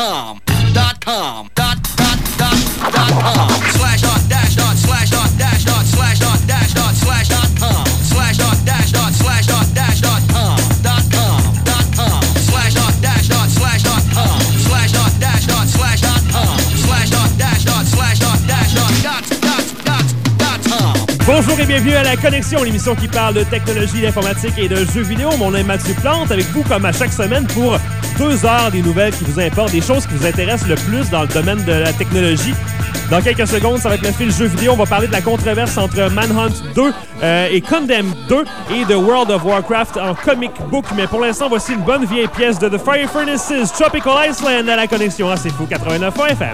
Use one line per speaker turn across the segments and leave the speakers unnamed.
Bonjour et bienvenue à La Connexion, l'émission qui parle de technologie, d'informatique et de jeux vidéo. Mon nom est Mathieu Plante, avec vous comme à chaque semaine pour 2 heures des nouvelles qui vous importent, des choses qui vous intéressent le plus dans le domaine de la technologie. Dans quelques secondes, ça va être le fil jeux vidéo. On va parler de la controverse entre Manhunt 2 et Condemned 2 et de World of Warcraft en comic book. Mais pour l'instant, voici une bonne vieille pièce de The Fiery Furnaces, Tropical Island à La Connexion. Ah, c'est fou, 89.1 FM.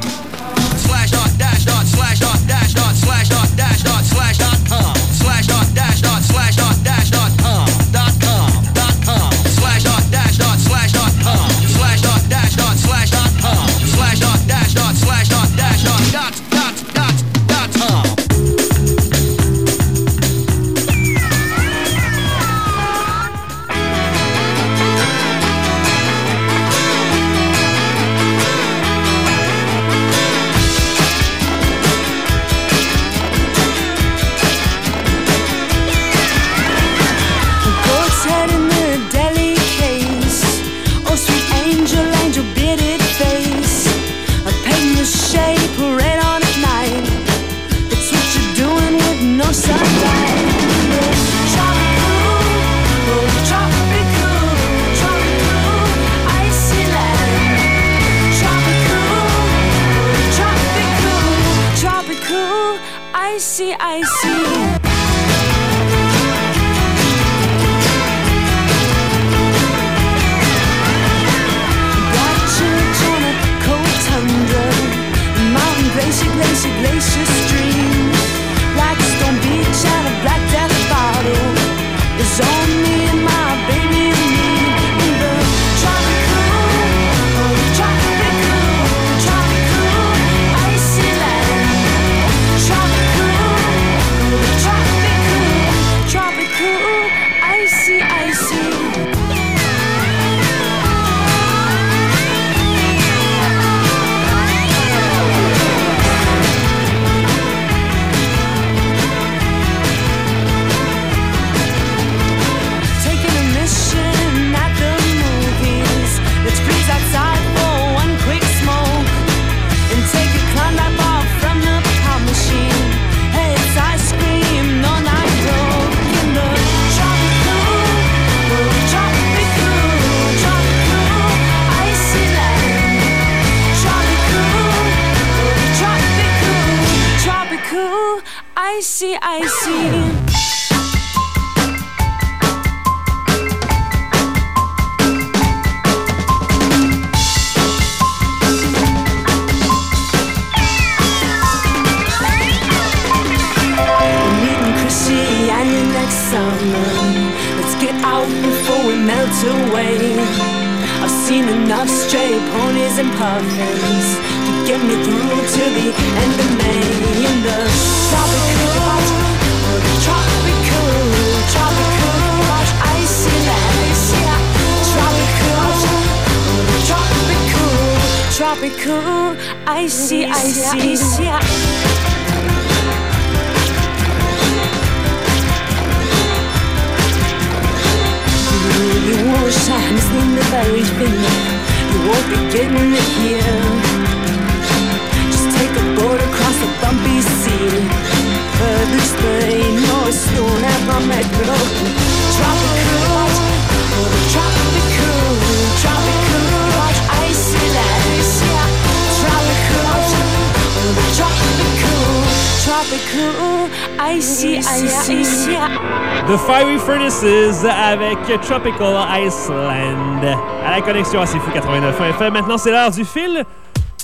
The Fiery Furnaces avec Tropical Island à La Connexion à C'est Fou 89 FM. Maintenant, c'est l'heure du fil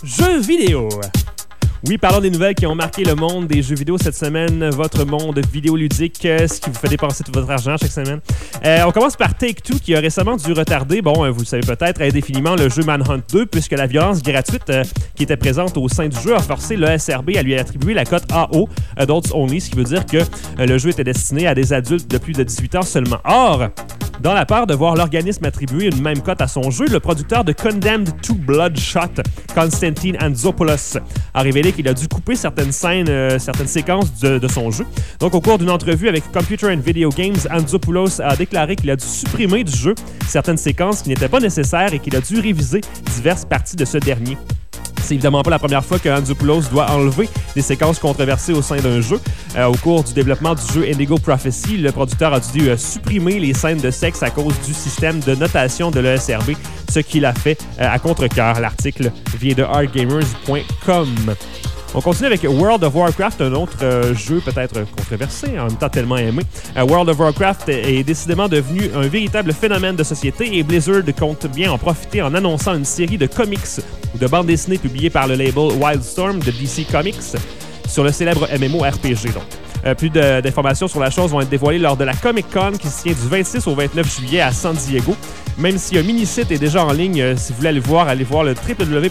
Jeux vidéo. Oui, parlons des nouvelles qui ont marqué le monde des jeux vidéo cette semaine, votre monde vidéoludique, ce qui vous fait dépenser tout votre argent chaque semaine. On commence par Take-Two qui a récemment dû retarder, vous le savez peut-être, indéfiniment le jeu Manhunt 2 puisque la violence gratuite qui était présente au sein du jeu a forcé le SRB à lui attribuer la cote AO, Adults Only, ce qui veut dire que le jeu était destiné à des adultes de plus de 18 ans seulement. Or, dans la peur de voir l'organisme attribuer une même cote à son jeu, le producteur de Condemned to Bloodshot, Konstantin Antzopoulos, a révélé qu'il a dû couper certaines scènes, certaines séquences de son jeu. Donc, au cours d'une entrevue avec Computer and Video Games, Antzopoulos a déclaré qu'il a dû supprimer du jeu certaines séquences qui n'étaient pas nécessaires et qu'il a dû réviser diverses parties de ce dernier. C'est évidemment pas la première fois que Antzopoulos doit enlever des séquences controversées au sein d'un jeu. Au cours du développement du jeu Indigo Prophecy, le producteur a dû supprimer les scènes de sexe à cause du système de notation de l'ESRB, ce qu'il a fait à contre-cœur. L'article vient de hardgamers.com. On continue avec World of Warcraft, un autre jeu peut-être controversé, en même temps tellement aimé. World of Warcraft est décidément devenu un véritable phénomène de société et Blizzard compte bien en profiter en annonçant une série de comics ou de bandes dessinées publiées par le label Wildstorm de DC Comics sur le célèbre MMORPG. Plus d'informations sur la chose vont être dévoilées lors de la Comic-Con qui se tient du 26 au 29 juillet à San Diego. Même si un mini-site est déjà en ligne, si vous voulez allez voir le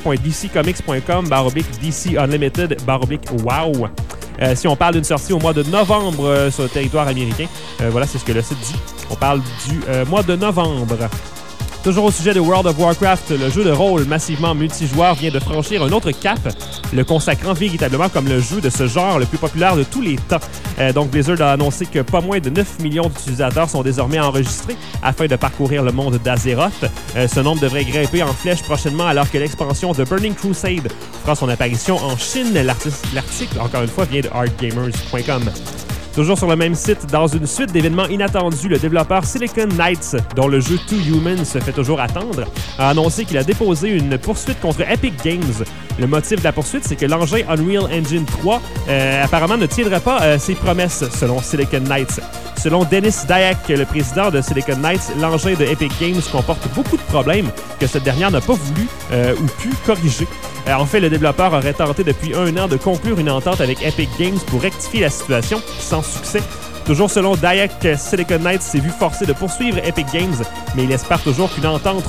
www.dccomics.com/DC Unlimited/wow. Si on parle d'une sortie au mois de novembre sur le territoire américain, voilà, c'est ce que le site dit. On parle du mois de novembre. Toujours au sujet de World of Warcraft, le jeu de rôle massivement multijoueur vient de franchir un autre cap, le consacrant véritablement comme le jeu de ce genre le plus populaire de tous les temps. Donc Blizzard a annoncé que pas moins de 9 millions d'utilisateurs sont désormais enregistrés afin de parcourir le monde d'Azeroth. Ce nombre devrait grimper en flèche prochainement alors que l'expansion de Burning Crusade fera son apparition en Chine. L'article, encore une fois, vient de hardgamers.com. Toujours sur le même site, dans une suite d'événements inattendus, le développeur Silicon Knights, dont le jeu Two Humans se fait toujours attendre, a annoncé qu'il a déposé une poursuite contre Epic Games. Le motif de la poursuite, c'est que l'engin Unreal Engine 3 apparemment ne tiendra pas ses promesses, selon Silicon Knights. Selon Dennis Dyack, le président de Silicon Knights, l'engin de Epic Games comporte beaucoup de problèmes que cette dernière n'a pas voulu ou pu corriger. En fait, le développeur aurait tenté depuis 1 an de conclure une entente avec Epic Games pour rectifier la situation, sans succès. Toujours selon Dyack, Silicon Knights s'est vu forcé de poursuivre Epic Games, mais il espère toujours qu'une entente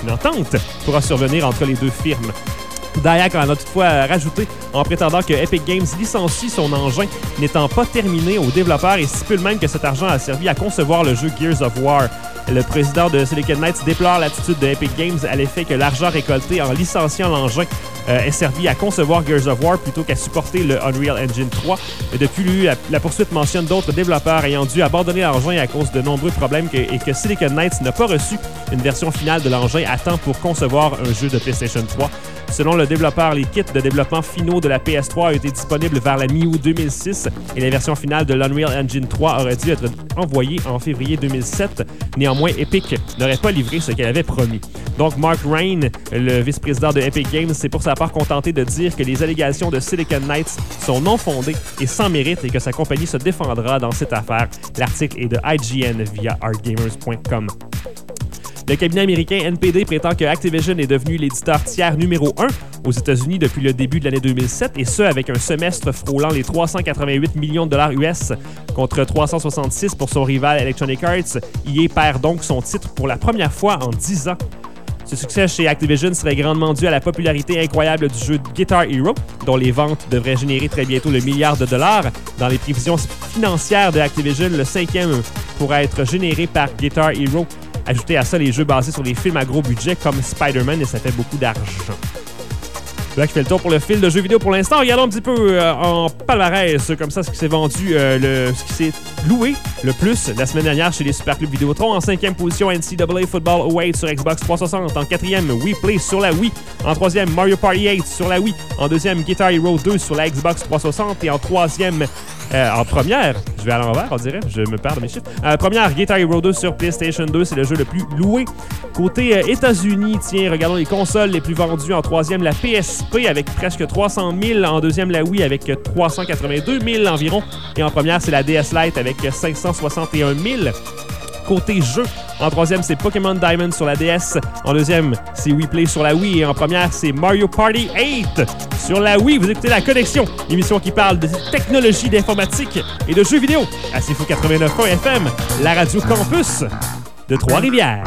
pourra survenir entre les deux firmes. Dyack en a toutefois rajouté en prétendant que Epic Games licencie son engin n'étant pas terminé aux développeurs et stipule même que cet argent a servi à concevoir le jeu Gears of War. Le président de Silicon Knights déplore l'attitude de Epic Games à l'effet que l'argent récolté en licenciant l'engin est servi à concevoir Gears of War plutôt qu'à supporter le Unreal Engine 3. Depuis lui, la poursuite mentionne d'autres développeurs ayant dû abandonner l'engin à cause de nombreux problèmes et que Silicon Knights n'a pas reçu une version finale de l'engin à temps pour concevoir un jeu de PlayStation 3. Selon le développeur, les kits de développement finaux de la PS3 ont été disponibles vers la mi-août 2006 et la version finale de l'Unreal Engine 3 aurait dû être envoyée en février 2007. Néanmoins, Epic n'aurait pas livré ce qu'elle avait promis. Donc, Mark Rain, le vice-président de Epic Games, s'est pour sa part contenté de dire que les allégations de Silicon Knights sont non fondées et sans mérite et que sa compagnie se défendra dans cette affaire. L'article est de IGN via hardgamers.com. Le cabinet américain NPD prétend que Activision est devenu l'éditeur tiers numéro 1 aux États-Unis depuis le début de l'année 2007, et ce, avec un semestre frôlant les 388 millions de dollars US contre 366 pour son rival Electronic Arts. EA perd donc son titre pour la première fois en 10 ans. Ce succès chez Activision serait grandement dû à la popularité incroyable du jeu Guitar Hero, dont les ventes devraient générer très bientôt le milliard de dollars. Dans les prévisions financières de Activision, le 5e pourrait être généré par Guitar Hero. Ajoutez à ça les jeux basés sur les films à gros budget comme Spider-Man et ça fait beaucoup d'argent. Là qui fait le tour pour le fil de jeux vidéo pour l'instant. Regardons un petit peu en palmarès, comme ça, ce qui s'est vendu, ce qui s'est loué le plus la semaine dernière chez les Superclubs Vidéotron. En 5e position, NCAA Football 08 sur Xbox 360. En 4e, Wii Play sur la Wii. En 3e, Mario Party 8 sur la Wii. En 2e, Guitar Hero 2 sur la Xbox 360. Et en 3e, en première, je vais à l'envers, on dirait, je me perds de mes chiffres. Première, Guitar Hero 2 sur PlayStation 2, c'est le jeu le plus loué. Côté États-Unis, tiens, regardons les consoles les plus vendues. En 3e, la PSP avec presque 300 000. En 2e, la Wii avec 382 000 environ. Et en première, c'est la DS Lite avec 561 000. Côté jeu, en troisième, c'est Pokémon Diamond sur la DS. En deuxième, c'est Wii Play sur la Wii. Et en première, c'est Mario Party 8 sur la Wii. Vous écoutez La Connexion, émission qui parle de technologie, d'informatique et de jeux vidéo à CFOO 89.1 FM, la radio campus de Trois-Rivières.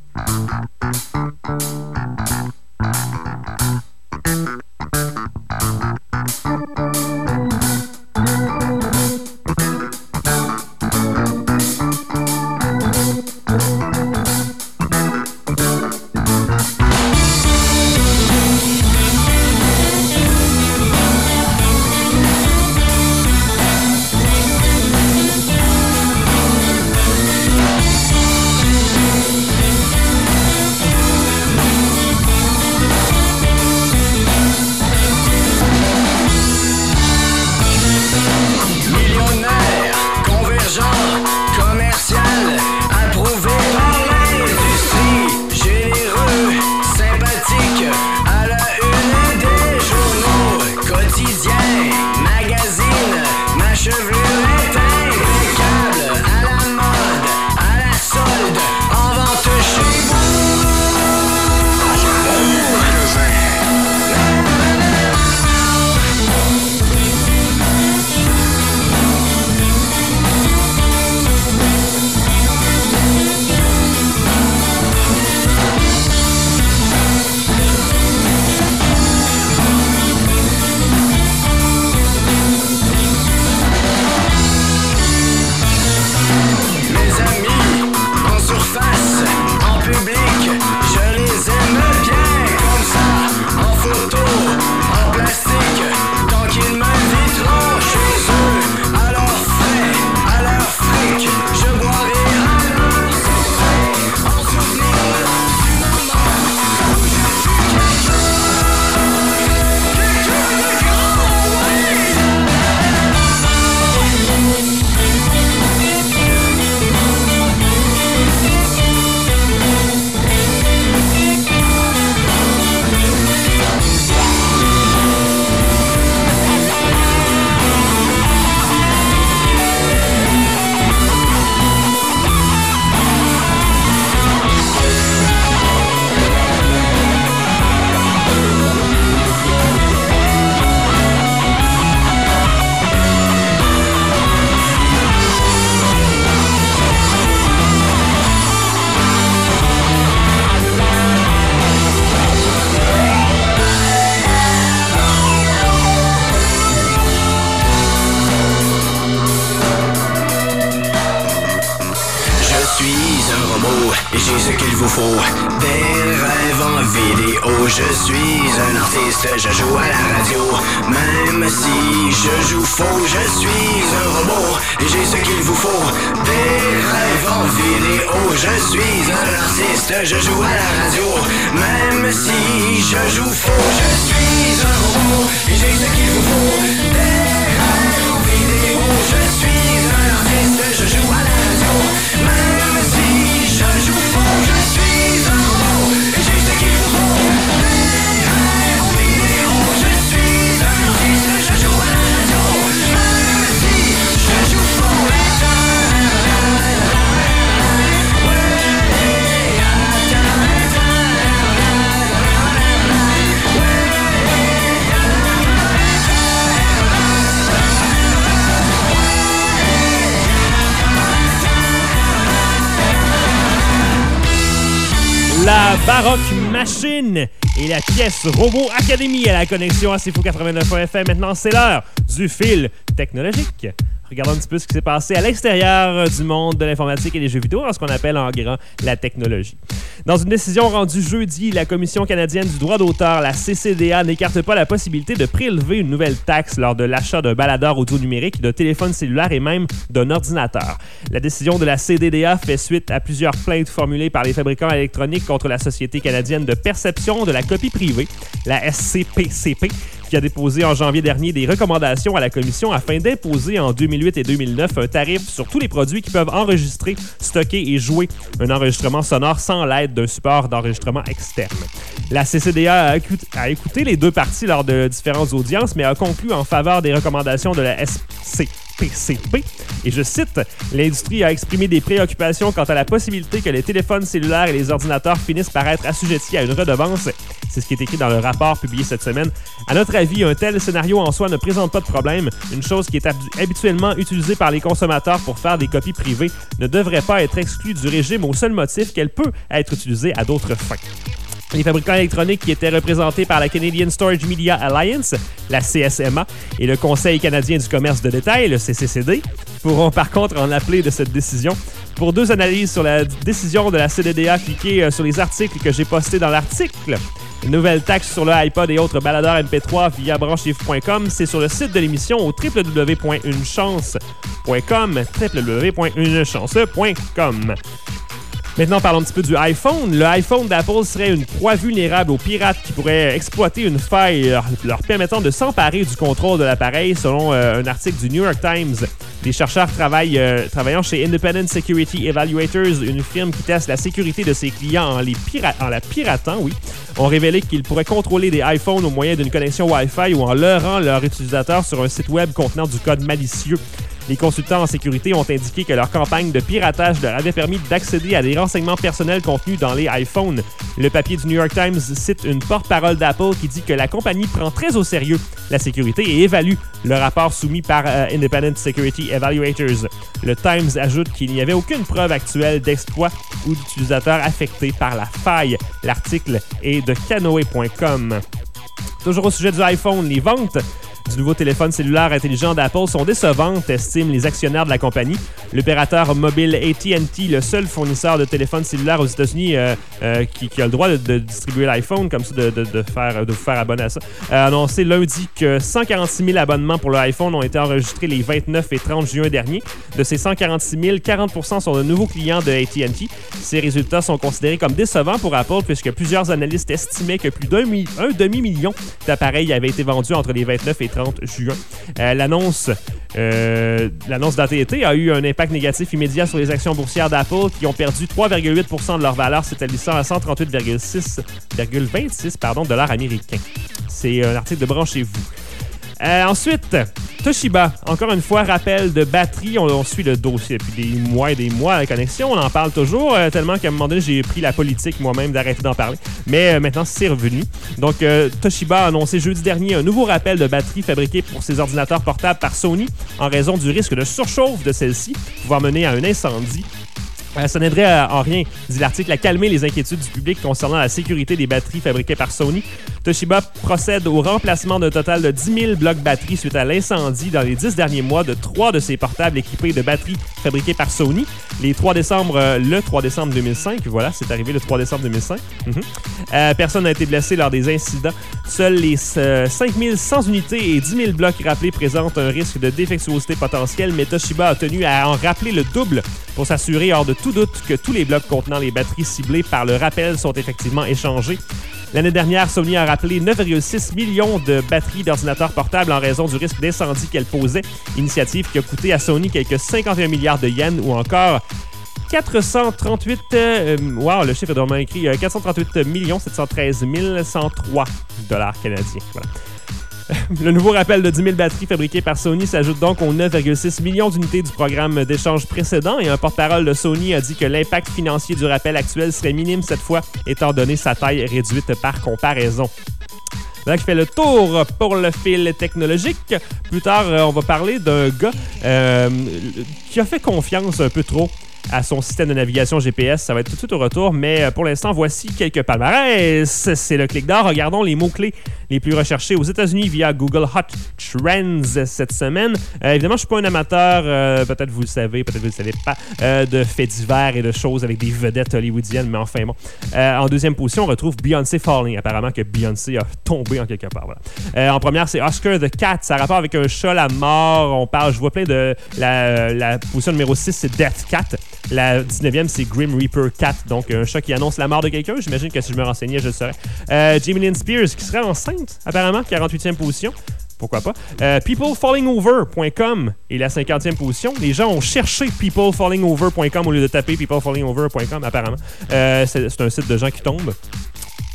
Je joue à la radio, même si je joue faux, je suis un robot et j'ai ce qu'il vous faut. Des rêves en vidéo, je suis un artiste, je joue à la radio, même si je joue faux, je suis un robot et j'ai ce qu'il vous faut. Des rêves en vidéo, je suis un artiste, je joue à la radio, même si je joue faux, je suis un robot et j'ai ce qu'il vous faut.
La Baroque Machine et la pièce Robot Academy à La Connexion à CFOO 89.1 FM. Maintenant, c'est l'heure du fil technologique. Regardons un petit peu ce qui s'est passé à l'extérieur du monde de l'informatique et des jeux vidéo, dans ce qu'on appelle en grand la technologie. Dans une décision rendue jeudi, la Commission canadienne du droit d'auteur, la CCDA, n'écarte pas la possibilité de prélever une nouvelle taxe lors de l'achat d'un baladeur audio numérique, d'un téléphone cellulaire et même d'un ordinateur. La décision de la CDDA fait suite à plusieurs plaintes formulées par les fabricants électroniques contre la Société canadienne de perception de la copie privée, la SCPCP, qui a déposé en janvier dernier des recommandations à la Commission afin d'imposer en 2008 et 2009 un tarif sur tous les produits qui peuvent enregistrer, stocker et jouer un enregistrement sonore sans l'aide d'un support d'enregistrement externe. La CCDA a écouté les deux parties lors de différentes audiences, mais a conclu en faveur des recommandations de la PCP. Et je cite, « L'industrie a exprimé des préoccupations quant à la possibilité que les téléphones cellulaires et les ordinateurs finissent par être assujettis à une redevance. » C'est ce qui est écrit dans le rapport publié cette semaine. À notre avis, un tel scénario en soi ne présente pas de problème. Une chose qui est habituellement utilisée par les consommateurs pour faire des copies privées ne devrait pas être exclue du régime au seul motif qu'elle peut être utilisée à d'autres fins. Les fabricants électroniques qui étaient représentés par la Canadian Storage Media Alliance, la CSMA, et le Conseil canadien du commerce de détail, le CCCD, pourront par contre en appeler de cette décision. Pour 2 analyses sur la décision de la CDDA, cliquez sur les articles que j'ai postés dans l'article. Une nouvelle taxe sur le iPod et autres baladeurs MP3 via branchezvous.com, c'est sur le site de l'émission au www.unechance.com, www.unechance.com. Maintenant, parlons un petit peu du iPhone. Le iPhone d'Apple serait une proie vulnérable aux pirates qui pourraient exploiter une faille leur permettant de s'emparer du contrôle de l'appareil, selon un article du New York Times. Des chercheurs travaillant chez Independent Security Evaluators, une firme qui teste la sécurité de ses clients en la piratant, ont révélé qu'ils pourraient contrôler des iPhones au moyen d'une connexion Wi-Fi ou en leurrant leurs utilisateurs sur un site web contenant du code malicieux. Les consultants en sécurité ont indiqué que leur campagne de piratage leur avait permis d'accéder à des renseignements personnels contenus dans les iPhones. Le papier du New York Times cite une porte-parole d'Apple qui dit que la compagnie prend très au sérieux la sécurité et évalue le rapport soumis par Independent Security Evaluators. Le Times ajoute qu'il n'y avait aucune preuve actuelle d'exploit ou d'utilisateurs affectés par la faille. L'article est de canoe.com. Toujours au sujet du iPhone, les ventes du nouveau téléphone cellulaire intelligent d'Apple sont décevantes, estiment les actionnaires de la compagnie. L'opérateur mobile AT&T, le seul fournisseur de téléphones cellulaires aux États-Unis qui a le droit de distribuer l'iPhone, comme ça, de vous faire abonner à ça, a annoncé lundi que 146 000 abonnements pour l'iPhone ont été enregistrés les 29 et 30 juin dernier. De ces 146 000, 40% sont de nouveaux clients de AT&T. Ces résultats sont considérés comme décevants pour Apple puisque plusieurs analystes estimaient que plus d'un demi-million d'appareils avaient été vendus entre les 29 et 30 juin. L'annonce d'AT&T a eu un impact négatif immédiat sur les actions boursières d'Apple qui ont perdu 3,8% de leur valeur, s'établissant à 138,26 $ américains. C'est un article de Branchez-vous. Ensuite, Toshiba, encore une fois, rappel de batterie. On suit le dossier depuis des mois et des mois à la connexion. On en parle toujours, tellement qu'à un moment donné, j'ai pris la politique moi-même d'arrêter d'en parler. Mais maintenant, c'est revenu. Donc, Toshiba a annoncé jeudi dernier un nouveau rappel de batterie fabriqué pour ses ordinateurs portables par Sony en raison du risque de surchauffe de celle-ci, pouvant mener à un incendie. Ça n'aiderait en rien, dit l'article, à calmer les inquiétudes du public concernant la sécurité des batteries fabriquées par Sony. Toshiba procède au remplacement d'un total de 10 000 blocs batteries suite à l'incendie dans les 10 derniers mois de 3 de ses portables équipés de batteries fabriquées par Sony. Le 3 décembre 2005, voilà, c'est arrivé le 3 décembre 2005. Personne n'a été blessé lors des incidents. Seuls les 5100 unités et 10 000 blocs rappelés présentent un risque de défectuosité potentielle, mais Toshiba a tenu à en rappeler le double pour s'assurer hors de tout doute que tous les blocs contenant les batteries ciblées par le rappel sont effectivement échangés. L'année dernière, Sony a rappelé 9,6 millions de batteries d'ordinateurs portables en raison du risque d'incendie qu'elle posait, initiative qui a coûté à Sony quelques 51 milliards de yens ou encore 438... le chiffre est vraiment écrit. 438 713 103 $ canadiens. Voilà. Le nouveau rappel de 10 000 batteries fabriquées par Sony s'ajoute donc aux 9,6 millions d'unités du programme d'échange précédent et un porte-parole de Sony a dit que l'impact financier du rappel actuel serait minime cette fois, étant donné sa taille réduite par comparaison. Là, qui fait le tour pour le fil technologique. Plus tard, on va parler d'un gars qui a fait confiance un peu trop à son système de navigation GPS. Ça va être tout de suite au retour, mais pour l'instant, voici quelques palmarès. C'est le clic d'or. Regardons les mots-clés les plus recherchés aux États-Unis via Google Hot Trends cette semaine. Évidemment, je ne suis pas un amateur, peut-être vous le savez, peut-être vous ne le savez pas, de faits divers et de choses avec des vedettes hollywoodiennes, mais enfin bon. En deuxième position, on retrouve Beyoncé Falling. Apparemment que Beyoncé a tombé en quelque part. Voilà. En première, c'est Oscar the Cat. Ça a rapport avec un chat, la mort. Je vois plein de... La position numéro 6, c'est Death Cat. La 19e, c'est Grim Reaper Cat, donc un chat qui annonce la mort de quelqu'un. J'imagine que si je me renseignais, je le saurais. Jamie Lynn Spears, qui serait enceinte, apparemment, 48e position. Pourquoi pas? peoplefallingover.com est la 50e position. Les gens ont cherché peoplefallingover.com au lieu de taper peoplefallingover.com, apparemment. C'est un site de gens qui tombent.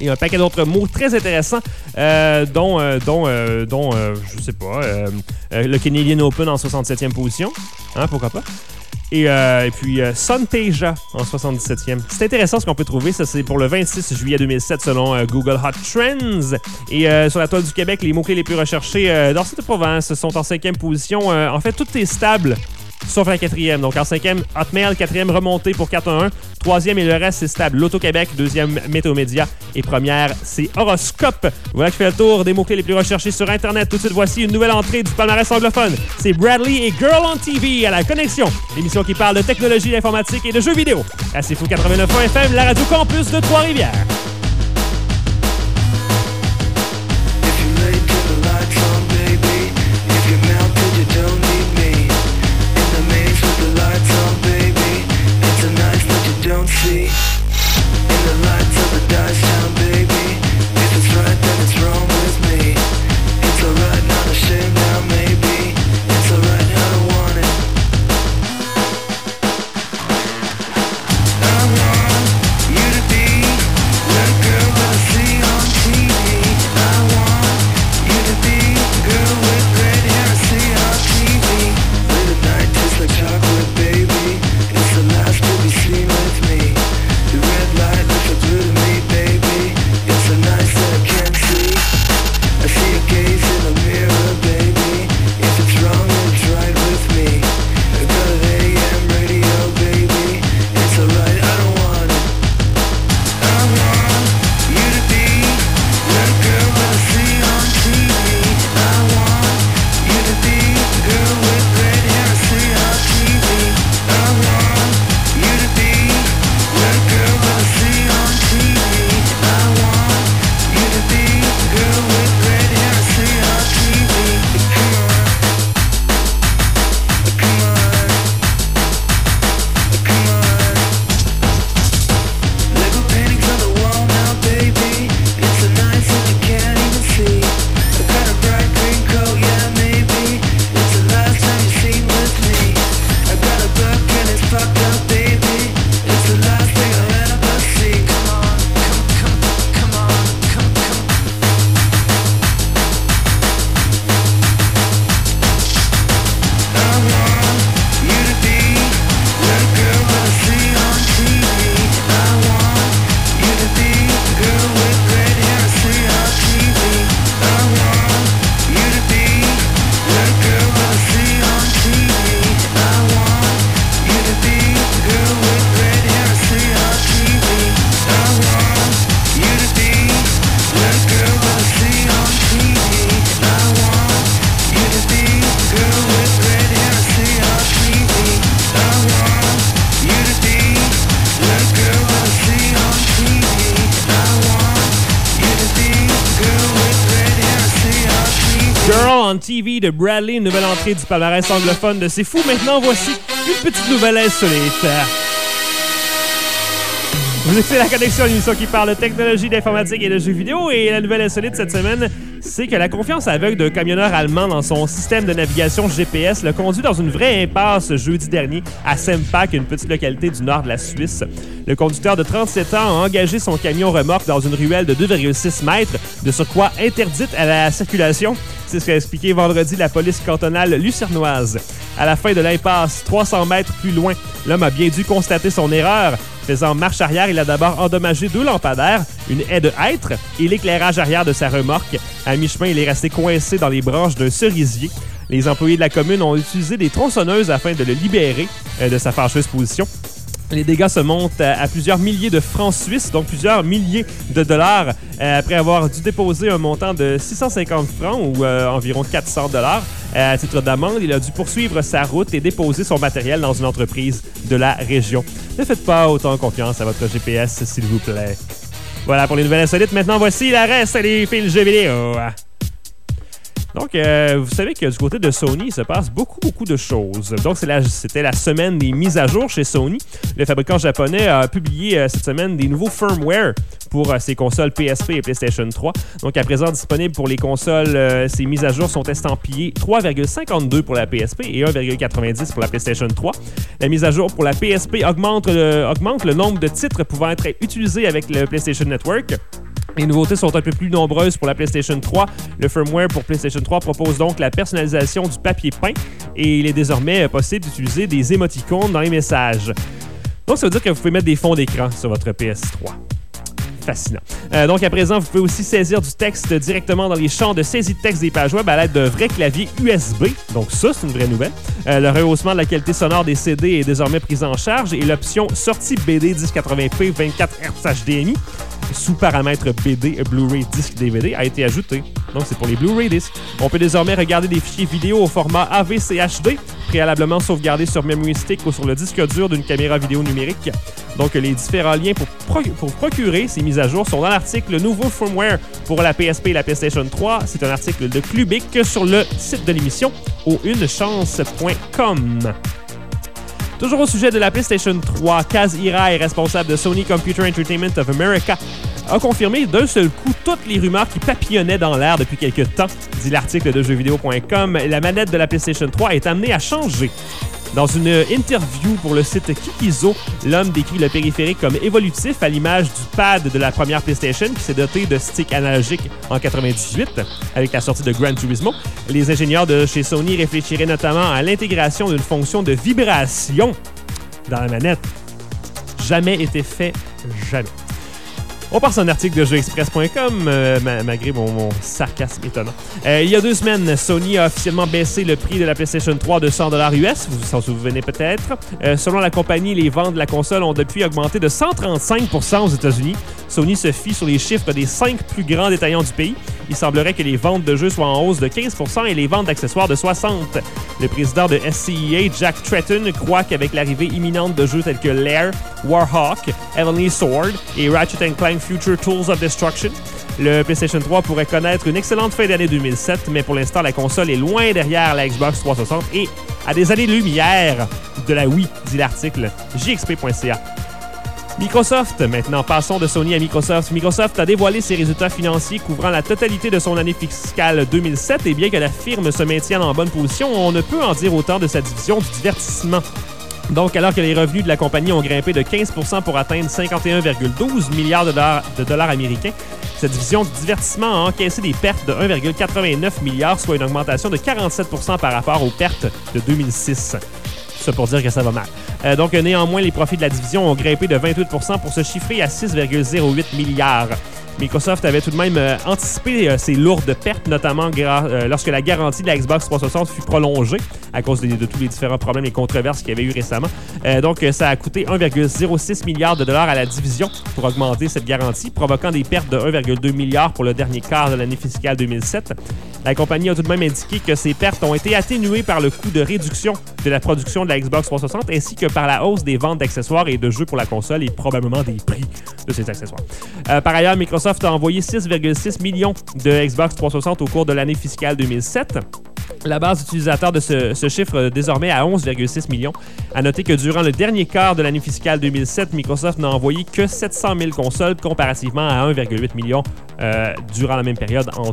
et un paquet d'autres mots très intéressants, dont je sais pas, le Canadian Open en 67e position. Hein, pourquoi pas? Et puis Suntasia en 77e. C'est intéressant ce qu'on peut trouver. Ça, c'est pour le 26 juillet 2007 selon Google Hot Trends. Et sur la toile du Québec, les mots-clés les plus recherchés dans cette province sont en 5e position. En fait, tout est stable. Sauf la 4e. Donc en 5e, Hotmail, 4e, remontée pour 411. 3e et le reste, c'est stable. L'Auto-Québec, 2e, Météo Média. Et première, c'est Horoscope. Voilà qui fait le tour des mots-clés les plus recherchés sur Internet. Tout de suite, voici une nouvelle entrée du palmarès anglophone. C'est Bradley et Girl on TV à la Connexion. L'émission qui parle de technologie, d'informatique et de jeux vidéo. À C'est Fou 89 FM, la radio campus de Trois-Rivières.
Don't see in the lights of the dice town, baby. If it's right, then it's wrong with me. It's alright, not ashamed now, maybe. It's alright, I don't want it. I want you to be the girl I see on TV. I want you to be the girl with red hair I see on TV. Late at night tastes like chocolate, baby. It's the last to be seen with me. The red light looks so blue to me, baby. It's so nice that I can't see. I see a gaze in the mirror, baby. If it's wrong, it's right with me. I got an AM radio, baby. It's alright, I don't want it. I want you to be the girl I see on TV. I want you to be the girl with red hair I see on TV. I want you to be the girl I see on TV. I want you to be the girl with red hair I see on TV. Come on, come on, come on. Lego paintings on the wall now, baby. It's so nice that you can't even see. I got a bright green coat, yeah, maybe. It's the last time you've seen with me. I got a book and it's fucked up, baby. It's the last thing I'll ever see. Come on, come on. I want you to be the girl I see on TV. I want you to be the girl with red hair I see on TV. I want you to be the girl I see on TV. I want you to be the girl with red hair I see on TV. I want you to be the girl I see on TV. I want you to be the girl with red hair I see on TV. I want you to be the girl I see on TV. I want you to be the girl with red hair I see on TV.
Girl on TV de Bradley, une nouvelle entrée du palmarès anglophone de C'est Fou. Maintenant, voici une petite nouvelle insolite. Vous écoutez La Connexion, une émission qui parle de technologie, d'informatique et de jeux vidéo. Et la nouvelle insolite cette semaine, c'est que la confiance aveugle d'un camionneur allemand dans son système de navigation GPS l'a conduit dans une vraie impasse jeudi dernier à Sempak, une petite localité du nord de la Suisse. Le conducteur de 37 ans a engagé son camion remorque dans une ruelle de 2,6 mètres, de surcroît interdite à la circulation. C'est ce qu'a expliqué vendredi la police cantonale lucernoise. À la fin de l'impasse, 300 mètres plus loin, l'homme a bien dû constater son erreur. Faisant marche arrière, il a d'abord endommagé 2 lampadaires, une haie de hêtre et l'éclairage arrière de sa remorque. À mi-chemin, il est resté coincé dans les branches d'un cerisier. Les employés de la commune ont utilisé des tronçonneuses afin de le libérer de sa fâcheuse position. Les dégâts se montent à plusieurs milliers de francs suisses, donc plusieurs milliers de dollars, après avoir dû déposer un montant de 650 francs ou environ 400 dollars. À titre d'amende, il a dû poursuivre sa route et déposer son matériel dans une entreprise de la région. Ne faites pas autant confiance à votre GPS, s'il vous plaît. Voilà pour les nouvelles insolites. Maintenant, voici la reste des fils jeux vidéo. Donc, vous savez que du côté de Sony, il se passe beaucoup de choses. Donc, c'était la semaine des mises à jour chez Sony. Le fabricant japonais a publié cette semaine des nouveaux firmware pour ses consoles PSP et PlayStation 3. Donc, à présent disponibles pour les consoles, ces mises à jour sont estampillées 3,52 pour la PSP et 1,90 pour la PlayStation 3. La mise à jour pour la PSP augmente le nombre de titres pouvant être utilisés avec le PlayStation Network. Les nouveautés sont un peu plus nombreuses pour la PlayStation 3. Le firmware pour PlayStation 3 propose donc la personnalisation du papier peint et il est désormais possible d'utiliser des émoticônes dans les messages. Donc, ça veut dire que vous pouvez mettre des fonds d'écran sur votre PS3. Fascinant. Donc, à présent, vous pouvez aussi saisir du texte directement dans les champs de saisie de texte des pages web à l'aide d'un vrai clavier USB. Donc, ça, c'est une vraie nouvelle. Le rehaussement de la qualité sonore des CD est désormais pris en charge et l'option sortie BD 1080p 24 Hz HDMI sous paramètre BD Blu-ray Disc DVD a été ajoutée. Donc, c'est pour les Blu-ray Discs. On peut désormais regarder des fichiers vidéo au format AVCHD, préalablement sauvegardés sur memory stick ou sur le disque dur d'une caméra vidéo numérique. Donc, les différents liens pour procurer ces mises à jour sont dans l'article Nouveau firmware pour la PSP et la PlayStation 3. C'est un article de Clubic sur le site de l'émission au unechance.com. Toujours au sujet de la PlayStation 3, Kaz Hirai, responsable de Sony Computer Entertainment of America, a confirmé d'un seul coup toutes les rumeurs qui papillonnaient dans l'air depuis quelques temps. Dit l'article de jeuxvideo.com, la manette de la PlayStation 3 est amenée à changer. Dans une interview pour le site Kikizo, l'homme décrit le périphérique comme évolutif à l'image du pad de la première PlayStation qui s'est doté de sticks analogiques en 98 avec la sortie de Gran Turismo. Les ingénieurs de chez Sony réfléchiraient notamment à l'intégration d'une fonction de vibration dans la manette. Jamais été fait, jamais. On passe à un article de jeuxexpress.com, malgré mon sarcasme étonnant. Il y a 2 semaines, Sony a officiellement baissé le prix de la PlayStation 3 de $100 US, vous vous en souvenez peut-être. Selon la compagnie, les ventes de la console ont depuis augmenté de 135% aux États-Unis. Sony se fie sur les chiffres des 5 plus grands détaillants du pays. Il semblerait que les ventes de jeux soient en hausse de 15% et les ventes d'accessoires de 60%. Le président de SCEA, Jack Tretton, croit qu'avec l'arrivée imminente de jeux tels que Lair, Warhawk, Heavenly Sword et Ratchet & Clank Future Tools of Destruction, le PlayStation 3 pourrait connaître une excellente fin d'année 2007, mais pour l'instant, la console est loin derrière la Xbox 360 et à des années-lumière de la Wii, dit l'article jxp.ca. Microsoft, maintenant passons de Sony à Microsoft. Microsoft a dévoilé ses résultats financiers couvrant la totalité de son année fiscale 2007 et bien que la firme se maintienne en bonne position, on ne peut en dire autant de sa division du divertissement. Donc, alors que les revenus de la compagnie ont grimpé de 15% pour atteindre 51,12 milliards de dollars américains, cette division du divertissement a encaissé des pertes de 1,89 milliard, soit une augmentation de 47% par rapport aux pertes de 2006. Ça pour dire que ça va mal. Donc, néanmoins, les profits de la division ont grimpé de 28% pour se chiffrer à 6,08 milliards. Microsoft avait tout de même anticipé ces lourdes pertes, notamment lorsque la garantie de la Xbox 360 fut prolongée à cause de tous les différents problèmes et controverses qu'il y avait eu récemment. Donc, ça a coûté 1,06 milliard de dollars à la division pour augmenter cette garantie, provoquant des pertes de 1,2 milliard pour le dernier quart de l'année fiscale 2007. La compagnie a tout de même indiqué que ces pertes ont été atténuées par le coût de réduction de la production de la Xbox 360 ainsi que par la hausse des ventes d'accessoires et de jeux pour la console et probablement des prix de ces accessoires. Par ailleurs, Microsoft a envoyé 6,6 millions de Xbox 360 au cours de l'année fiscale 2007. La base d'utilisateurs de ce chiffre désormais à 11,6 millions. À noter que durant le dernier quart de l'année fiscale 2007, Microsoft n'a envoyé que 700 000 consoles comparativement à 1,8 million durant la même période en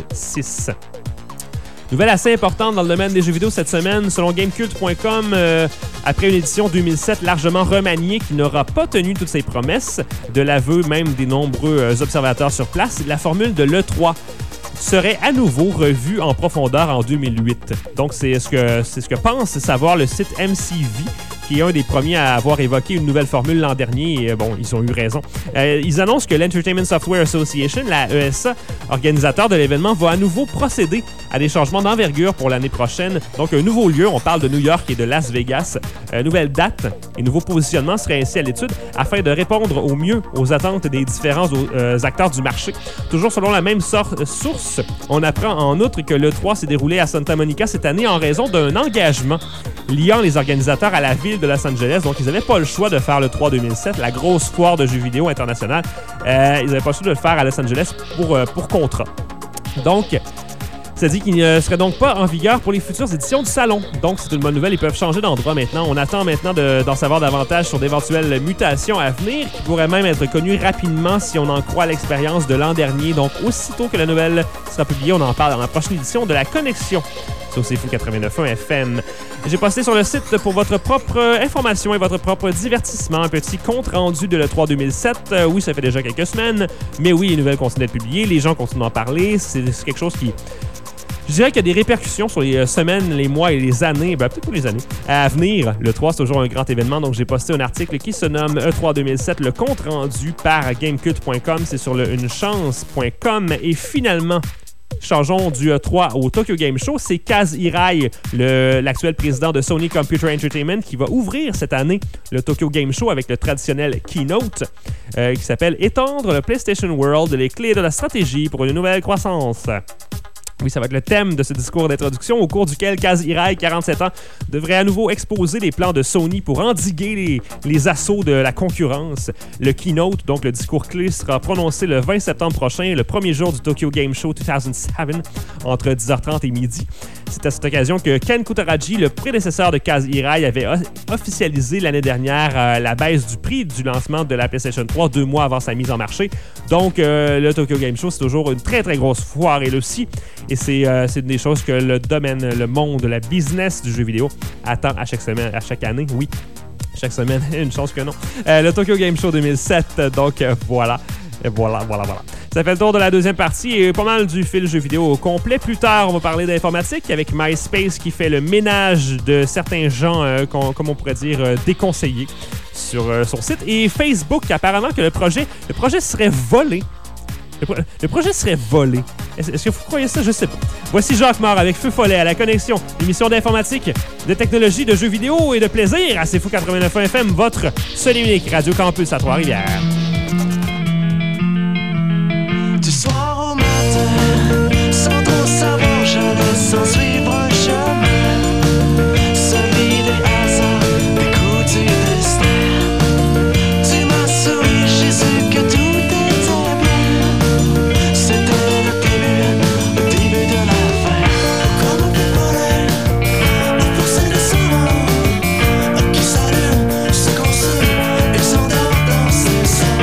2006. Nouvelle assez importante dans le domaine des jeux vidéo cette semaine, selon Gamecult.com, après une édition 2007 largement remaniée qui n'aura pas tenu toutes ses promesses, de l'aveu même des nombreux observateurs sur place, la formule de l'E3 serait à nouveau revue en profondeur en 2008. Donc, c'est ce que pense savoir le site MCV, qui est un des premiers à avoir évoqué une nouvelle formule l'an dernier, et bon, ils ont eu raison. Ils annoncent que l'Entertainment Software Association, la ESA, organisateur de l'événement, va à nouveau procéder à des changements d'envergure pour l'année prochaine. Donc, un nouveau lieu, on parle de New York et de Las Vegas. Nouvelle date et nouveau positionnement seraient ainsi à l'étude afin de répondre au mieux aux attentes des différents acteurs du marché. Toujours selon la même source, on apprend en outre que l'E3 s'est déroulé à Santa Monica cette année en raison d'un engagement liant les organisateurs à la ville de Los Angeles. Donc, ils n'avaient pas le choix de faire l'E3 2007, la grosse foire de jeux vidéo internationale. Ils n'avaient pas le choix de le faire à Los Angeles pour contrat. Donc, ça dit qu'il ne serait donc pas en vigueur pour les futures éditions du salon. Donc, c'est une bonne nouvelle. Ils peuvent changer d'endroit maintenant. On attend maintenant d'en savoir davantage sur d'éventuelles mutations à venir qui pourraient même être connues rapidement si on en croit l'expérience de l'an dernier. Donc, aussitôt que la nouvelle sera publiée, on en parle dans la prochaine édition de La Connexion. sur C'est Fou 89.1 FM. J'ai posté sur le site pour votre propre information et votre propre divertissement un petit compte rendu de l'E3 2007. Oui, ça fait déjà quelques semaines, mais oui, les nouvelles continuent d'être publiées, les gens continuent d'en parler. C'est quelque chose qui... Je dirais qu'il y a des répercussions sur les semaines, les mois et les années, peut-être pas les années, à venir. Le 3, c'est toujours un grand événement, donc j'ai posté un article qui se nomme E3 2007, le compte rendu par Gamecult.com, c'est sur le unechance.com. Et finalement, changeons du E3 au Tokyo Game Show, c'est Kaz Hirai, l'actuel président de Sony Computer Entertainment, qui va ouvrir cette année le Tokyo Game Show avec le traditionnel keynote qui s'appelle « Étendre le PlayStation World, les clés de la stratégie pour une nouvelle croissance ». Oui, ça va être le thème de ce discours d'introduction au cours duquel Kaz Hirai, 47 ans, devrait à nouveau exposer les plans de Sony pour endiguer les assauts de la concurrence. Le keynote, donc le discours clé, sera prononcé le 20 septembre prochain, le premier jour du Tokyo Game Show 2007, entre 10h30 et midi. C'est à cette occasion que Ken Kutaragi, le prédécesseur de Kaz Hirai, avait officialisé l'année dernière la baisse du prix du lancement de la PlayStation 3 2 mois avant sa mise en marché. Donc, le Tokyo Game Show, c'est toujours une très, très grosse foire, elle aussi. Et c'est une des choses que le domaine, le monde, la business du jeu vidéo attend à chaque semaine, à chaque année, oui. Chaque semaine, une chance que non. Le Tokyo Game Show 2007, donc voilà. Voilà. Ça fait le tour de la deuxième partie et pas mal du fil jeu vidéo au complet. Plus tard, on va parler d'informatique avec MySpace qui fait le ménage de certains gens, comme on pourrait dire, déconseillés sur son site. Et Facebook, apparemment que le projet serait volé. Le projet serait volé. Est-ce que vous croyez ça? Je sais pas. Voici Jacques Mort avec Feu Follet à la connexion. Émission d'informatique, de technologie, de jeux vidéo et de plaisir à C'est Fou 89.1 FM, votre seul et unique Radio Campus à Trois-Rivières.
Du soir au matin, sans trop savoir, j'allais sans suivre un chemin, celui des hasards, des coups du destin. Tu m'as souri, j'ai su que tout était bien. C'était le début de la fin. Comme un peu polaire, on poussait le sang, qui s'allume, se consume et s'endort dans ses sons.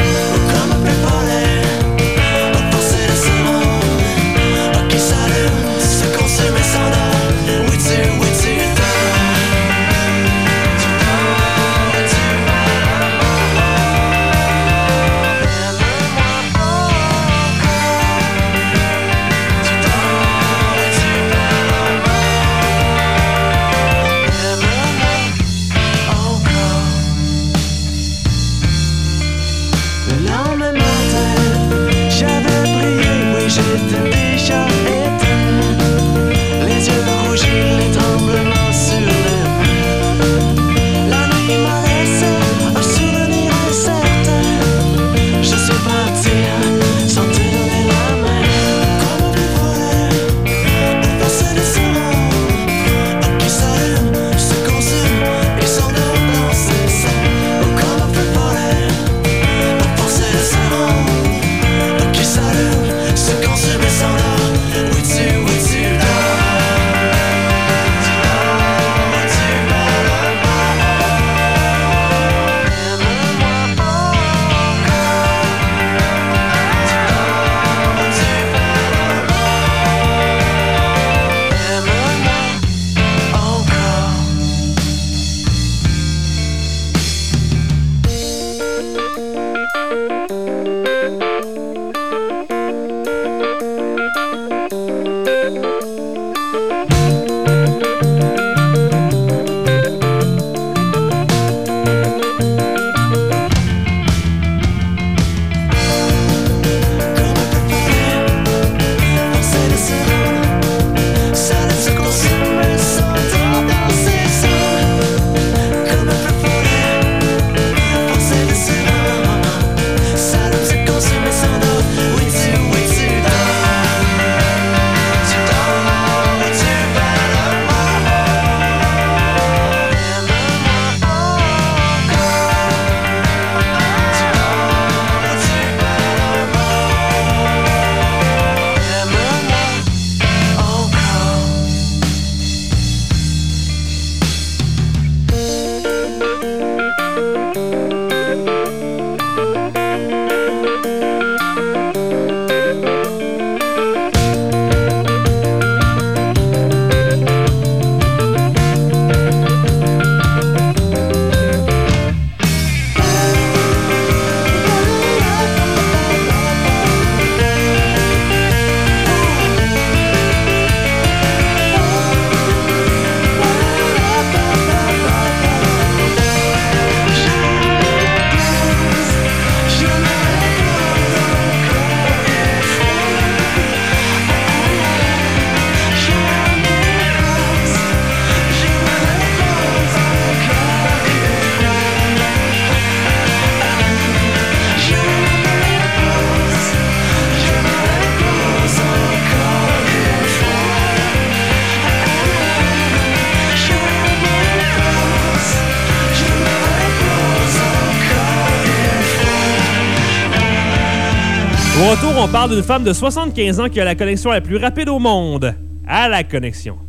Au retour, on parle d'une femme de 75 ans qui a la connexion la plus rapide au monde. À la connexion.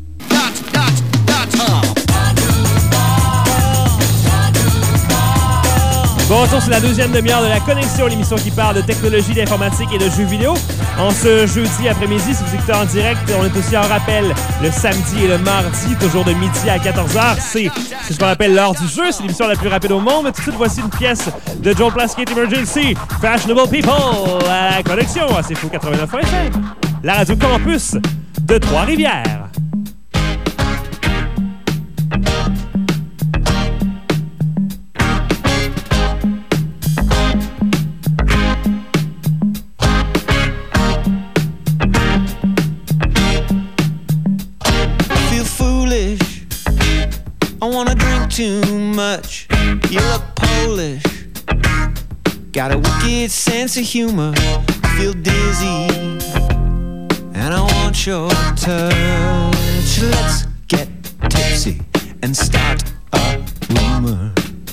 Bon retour, c'est la deuxième demi-heure de La Connexion, l'émission qui parle de technologie, d'informatique et de jeux vidéo. En ce jeudi après-midi, si vous écoutez en direct, on est aussi en rappel le samedi et le mardi, toujours de midi à 14h. C'est ce qu'on appelle l'heure du jeu, c'est l'émission la plus rapide au monde. Mais tout de suite, voici une pièce de Joe Plaskett Emergency, Fashionable People, à La Connexion, à CFO 89.5, la radio campus de Trois-Rivières.
Too much, you look Polish. Got a wicked sense of humor. I feel dizzy, and I want your touch. Let's get tipsy and start a rumor.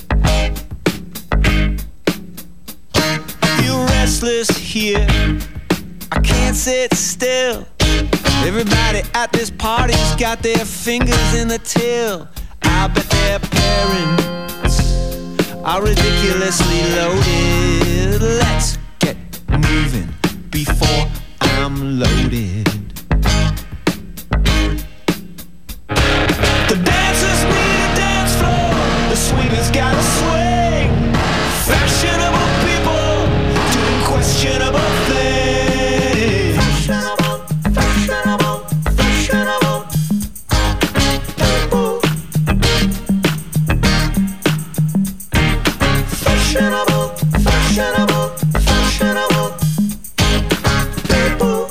Feel restless here, I can't sit still. Everybody at this party's got their fingers in the till. I bet their parents are ridiculously loaded. Let's get moving before I'm loaded. The dancers need a dance floor. The swingers gotta swing. Fashionable people doing questionable things. Fashionable, fashionable, fashionable. Fashionable, fashionable, fashionable people.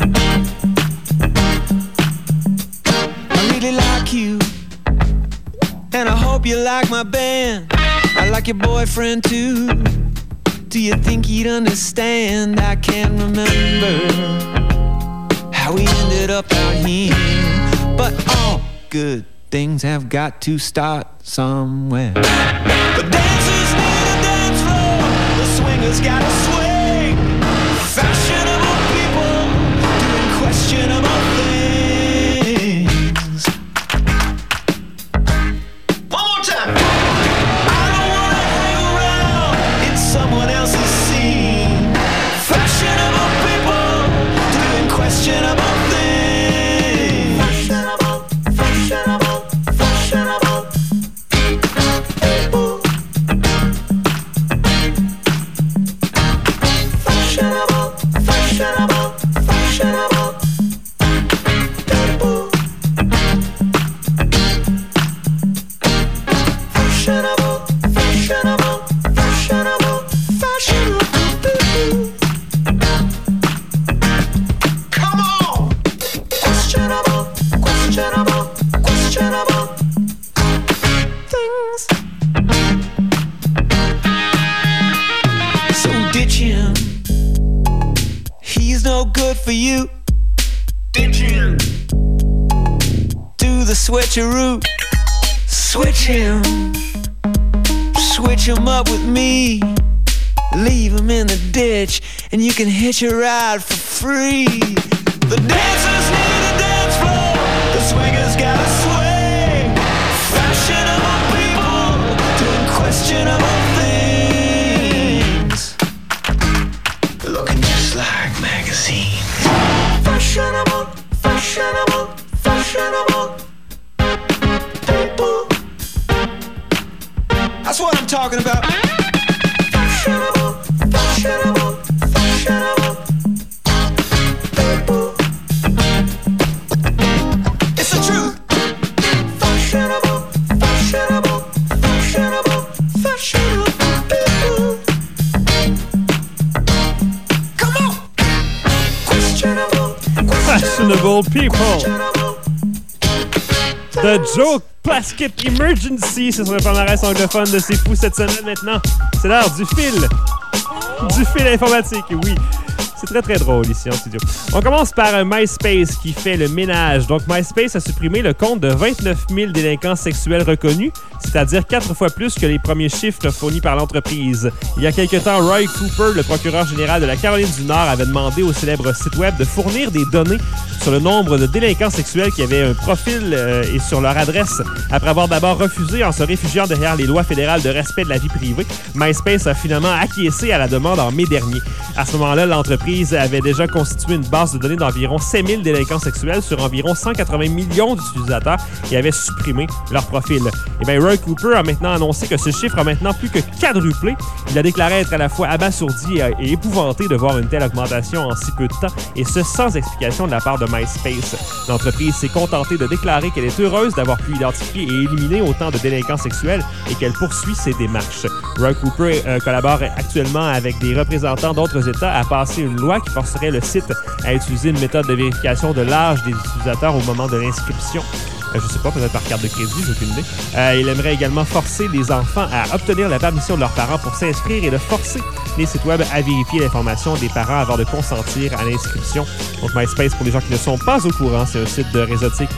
I really like you, and I hope you like my band. I like your boyfriend too. Do you think he'd understand? I can't remember how we ended up out here, but all good things have got to start somewhere. The dancers need a dance floor. The swingers gotta swing. Fashionable people doing questionable things. One more time. I don't wanna hang around in someone else's scene. Fashionable people doing questionable things. Fashionable, fashionable, fashionable people. Fashionable, fashionable, fashionable people. Fashionable, fashionable, fashionable, fashionable people. Come on! Questionable, questionable, questionable things. So ditch him. He's no good for you. Ditch him. Do the switcheroo. Switch him. Switch him up with me. Leave him in the ditch, and you can hitch a ride for free. The dancers need a dance floor. The swingers gotta swing. Fashionable people doing questionable things. Looking just like magazines. Fashionable, fashionable, fashionable people. That's what I'm talking about. Fashionable, fashionable, fashionable people. It's the truth. Fashionable, fashionable, fashionable, fashionable people. Come on. Questionable,
Fashionable People
questionable.
de Joe Plaskett Emergency. C'est sur le palmarès anglophone de C'est Fou cette semaine maintenant. C'est l'heure du fil. Du fil informatique, oui. C'est très, très drôle ici en studio. On commence par MySpace qui fait le ménage. Donc, MySpace a supprimé le compte de 29 000 délinquants sexuels reconnus, c'est-à-dire 4 fois plus que les premiers chiffres fournis par l'entreprise. Il y a quelque temps, Roy Cooper, le procureur général de la Caroline du Nord, avait demandé au célèbre site web de fournir des données sur le nombre de délinquants sexuels qui avaient un profil et sur leur adresse. Après avoir d'abord refusé en se réfugiant derrière les lois fédérales de respect de la vie privée, MySpace a finalement acquiescé à la demande en mai dernier. À ce moment-là, l'entreprise avait déjà constitué une base de données d'environ 7 000 délinquants sexuels sur environ 180 millions d'utilisateurs qui avaient supprimé leur profil. Et bien, Roy Cooper a maintenant annoncé que ce chiffre a maintenant plus que quadruplé. Il a déclaré être à la fois abasourdi et épouvanté de voir une telle augmentation en si peu de temps, et ce sans explication de la part de MySpace. L'entreprise s'est contentée de déclarer qu'elle est heureuse d'avoir pu identifier et éliminer autant de délinquants sexuels et qu'elle poursuit ses démarches. Roy Cooper collabore actuellement avec des représentants d'autres États à passer une loi qui forcerait le site à utiliser une méthode de vérification de l'âge des utilisateurs au moment de l'inscription. Je ne sais pas, peut-être par carte de crédit, j'ai aucune idée. Il aimerait également forcer les enfants à obtenir la permission de leurs parents pour s'inscrire et de forcer les sites web à vérifier l'information des parents avant de consentir à l'inscription. Donc MySpace, pour les gens qui ne sont pas au courant, c'est un site de réseautique,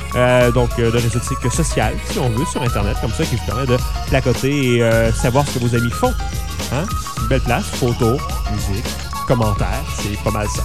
de réseautique sociale, si on veut, sur Internet, comme ça, qui vous permet de placoter et savoir ce que vos amis font. Hein? Une belle place, photos, musique, commentaires, c'est pas mal ça.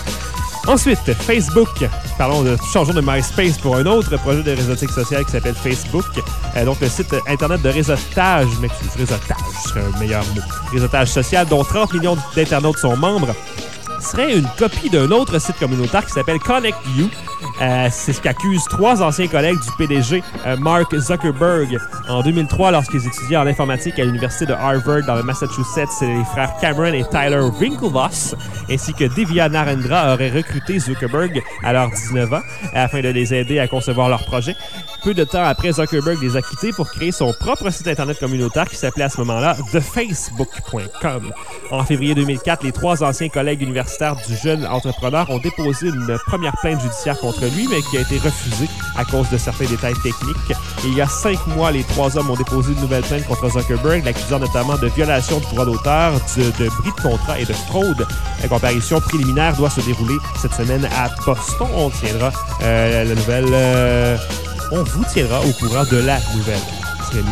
Ensuite, Facebook. Changeons de MySpace pour un autre projet de réseautique sociale qui s'appelle Facebook. Donc, le site Internet de réseautage, réseautage serait un meilleur mot, réseautage social, dont 30 millions d'internautes sont membres, serait une copie d'un autre site communautaire qui s'appelle Connect You. C'est ce qu'accusent 3 anciens collègues du PDG, Mark Zuckerberg. En 2003, lorsqu'ils étudiaient en informatique à l'université de Harvard dans le Massachusetts, les frères Cameron et Tyler Winklevoss, ainsi que Divya Narendra, auraient recruté Zuckerberg à leurs 19 ans afin de les aider à concevoir leur projet. Peu de temps après, Zuckerberg les a quittés pour créer son propre site Internet communautaire qui s'appelait à ce moment-là thefacebook.com. En février 2004, les 3 anciens collègues universitaires du jeune entrepreneur ont déposé une première plainte judiciaire contre lui, mais qui a été refusée à cause de certains détails techniques. Et il y a 5 mois, les 3 hommes ont déposé une nouvelle plainte contre Zuckerberg, l'accusant notamment de violation du droit d'auteur, de bris de contrat et de fraude. La comparution préliminaire doit se dérouler cette semaine à Boston. On tiendra la nouvelle... on vous tiendra au courant de la nouvelle.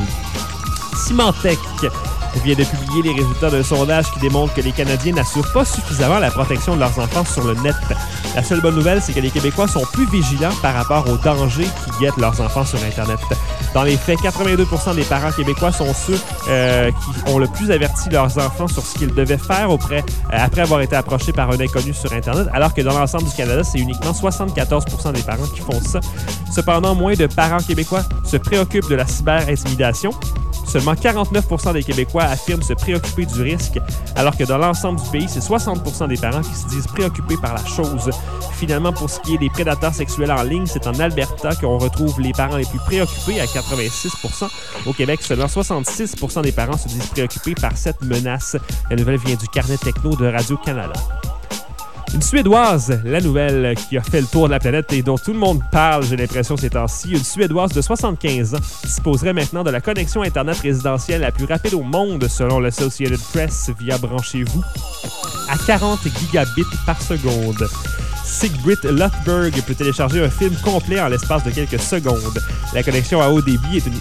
Symantec vient de publier les résultats d'un sondage qui démontre que les Canadiens n'assurent pas suffisamment la protection de leurs enfants sur le net. La seule bonne nouvelle, c'est que les Québécois sont plus vigilants par rapport aux dangers qui guettent leurs enfants sur Internet. Dans les faits, 82% des parents québécois sont ceux qui ont le plus averti leurs enfants sur ce qu'ils devaient faire après avoir été approchés par un inconnu sur Internet, alors que dans l'ensemble du Canada, c'est uniquement 74% des parents qui font ça. Cependant, moins de parents québécois se préoccupent de la cyber-intimidation. Seulement 49% des Québécois affirment se préoccuper du risque, alors que dans l'ensemble du pays, c'est 60% des parents qui se disent préoccupés par la chose. Finalement, pour ce qui est des prédateurs sexuels en ligne, c'est en Alberta qu'on retrouve les parents les plus préoccupés à 86%. Au Québec, seulement 66% des parents se disent préoccupés par cette menace. La nouvelle vient du carnet techno de Radio-Canada. Une Suédoise, la nouvelle qui a fait le tour de la planète et dont tout le monde parle, j'ai l'impression ces temps-ci, une Suédoise de 75 ans disposerait maintenant de la connexion Internet résidentielle la plus rapide au monde selon l'Associated Press via Branchez-vous, à 40 gigabits par seconde. Sigbrit Lothberg peut télécharger un film complet en l'espace de quelques secondes. La connexion à haut débit est